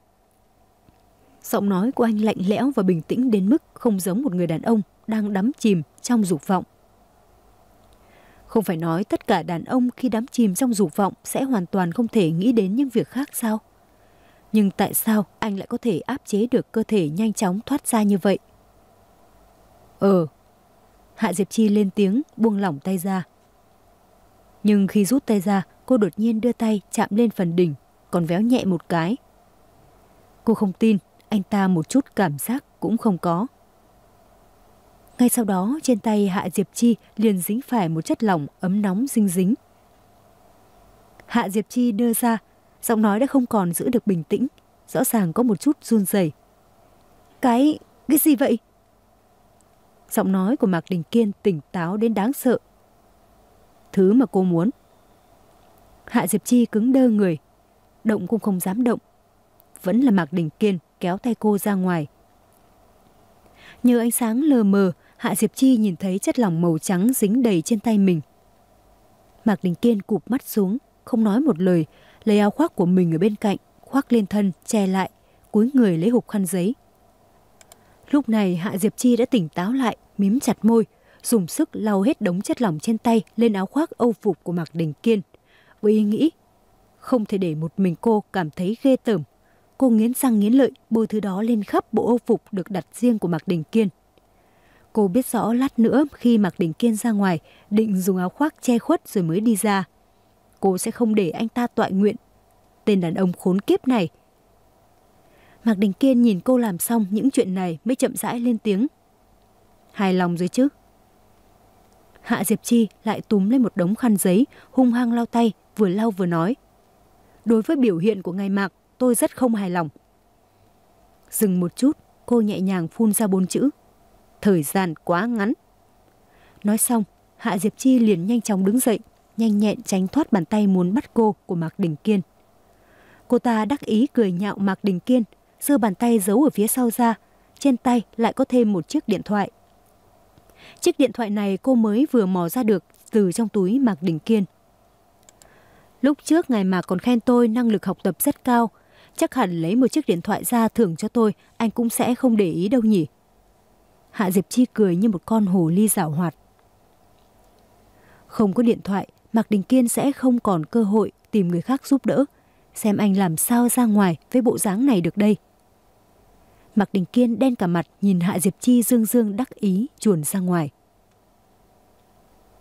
Giọng nói của anh lạnh lẽo và bình tĩnh đến mức không giống một người đàn ông đang đắm chìm trong dục vọng. Không phải nói tất cả đàn ông khi đắm chìm trong dục vọng sẽ hoàn toàn không thể nghĩ đến những việc khác sao? Nhưng tại sao anh lại có thể áp chế được cơ thể nhanh chóng thoát ra như vậy? Ờ. Hạ Diệp Chi lên tiếng, buông lỏng tay ra. Nhưng khi rút tay ra, cô đột nhiên đưa tay chạm lên phần đỉnh, còn véo nhẹ một cái. Cô không tin, anh ta một chút cảm giác cũng không có. Ngay sau đó, trên tay Hạ Diệp Chi liền dính phải một chất lỏng ấm nóng dinh dính. Hạ Diệp Chi đưa ra, giọng nói đã không còn giữ được bình tĩnh, rõ ràng có một chút run rẩy. Cái... cái gì vậy? Giọng nói của Mạc Đình Kiên tỉnh táo đến đáng sợ. Thứ mà cô muốn. Hạ Diệp Chi cứng đơ người, động cũng không dám động. Vẫn là Mạc Đình Kiên kéo tay cô ra ngoài. Nhờ ánh sáng lờ mờ, Hạ Diệp Chi nhìn thấy chất lỏng màu trắng dính đầy trên tay mình. Mạc Đình Kiên cụp mắt xuống, không nói một lời, lấy áo khoác của mình ở bên cạnh, khoác lên thân, che lại, cúi người lấy hộp khăn giấy. Lúc này Hạ Diệp Chi đã tỉnh táo lại, mím chặt môi, dùng sức lau hết đống chất lỏng trên tay lên áo khoác âu phục của Mạc Đình Kiên. Với ý nghĩ, không thể để một mình cô cảm thấy ghê tởm. Cô nghiến răng nghiến lợi bôi thứ đó lên khắp bộ âu phục được đặt riêng của Mạc Đình Kiên. Cô biết rõ lát nữa khi Mạc Đình Kiên ra ngoài, định dùng áo khoác che khuất rồi mới đi ra. Cô sẽ không để anh ta toại nguyện. Tên đàn ông khốn kiếp này. Mạc Đình Kiên nhìn cô làm xong những chuyện này mới chậm rãi lên tiếng. Hài lòng rồi chứ? Hạ Diệp Chi lại túm lên một đống khăn giấy, hung hăng lau tay, vừa lau vừa nói. Đối với biểu hiện của ngài Mạc, tôi rất không hài lòng. Dừng một chút, cô nhẹ nhàng phun ra bốn chữ. Thời gian quá ngắn. Nói xong, Hạ Diệp Chi liền nhanh chóng đứng dậy, nhanh nhẹn tránh thoát bàn tay muốn bắt cô của Mạc Đình Kiên. Cô ta đắc ý cười nhạo Mạc Đình Kiên, giơ bàn tay giấu ở phía sau ra, trên tay lại có thêm một chiếc điện thoại. Chiếc điện thoại này cô mới vừa mò ra được từ trong túi Mạc Đình Kiên. Lúc trước ngài Mạc còn khen tôi năng lực học tập rất cao, chắc hẳn lấy một chiếc điện thoại ra thưởng cho tôi, anh cũng sẽ không để ý đâu nhỉ. Hạ Diệp Chi cười như một con hồ ly giảo hoạt. Không có điện thoại, Mạc Đình Kiên sẽ không còn cơ hội tìm người khác giúp đỡ. Xem anh làm sao ra ngoài với bộ dáng này được đây. Mạc Đình Kiên đen cả mặt nhìn Hạ Diệp Chi dương dương đắc ý chuồn ra ngoài.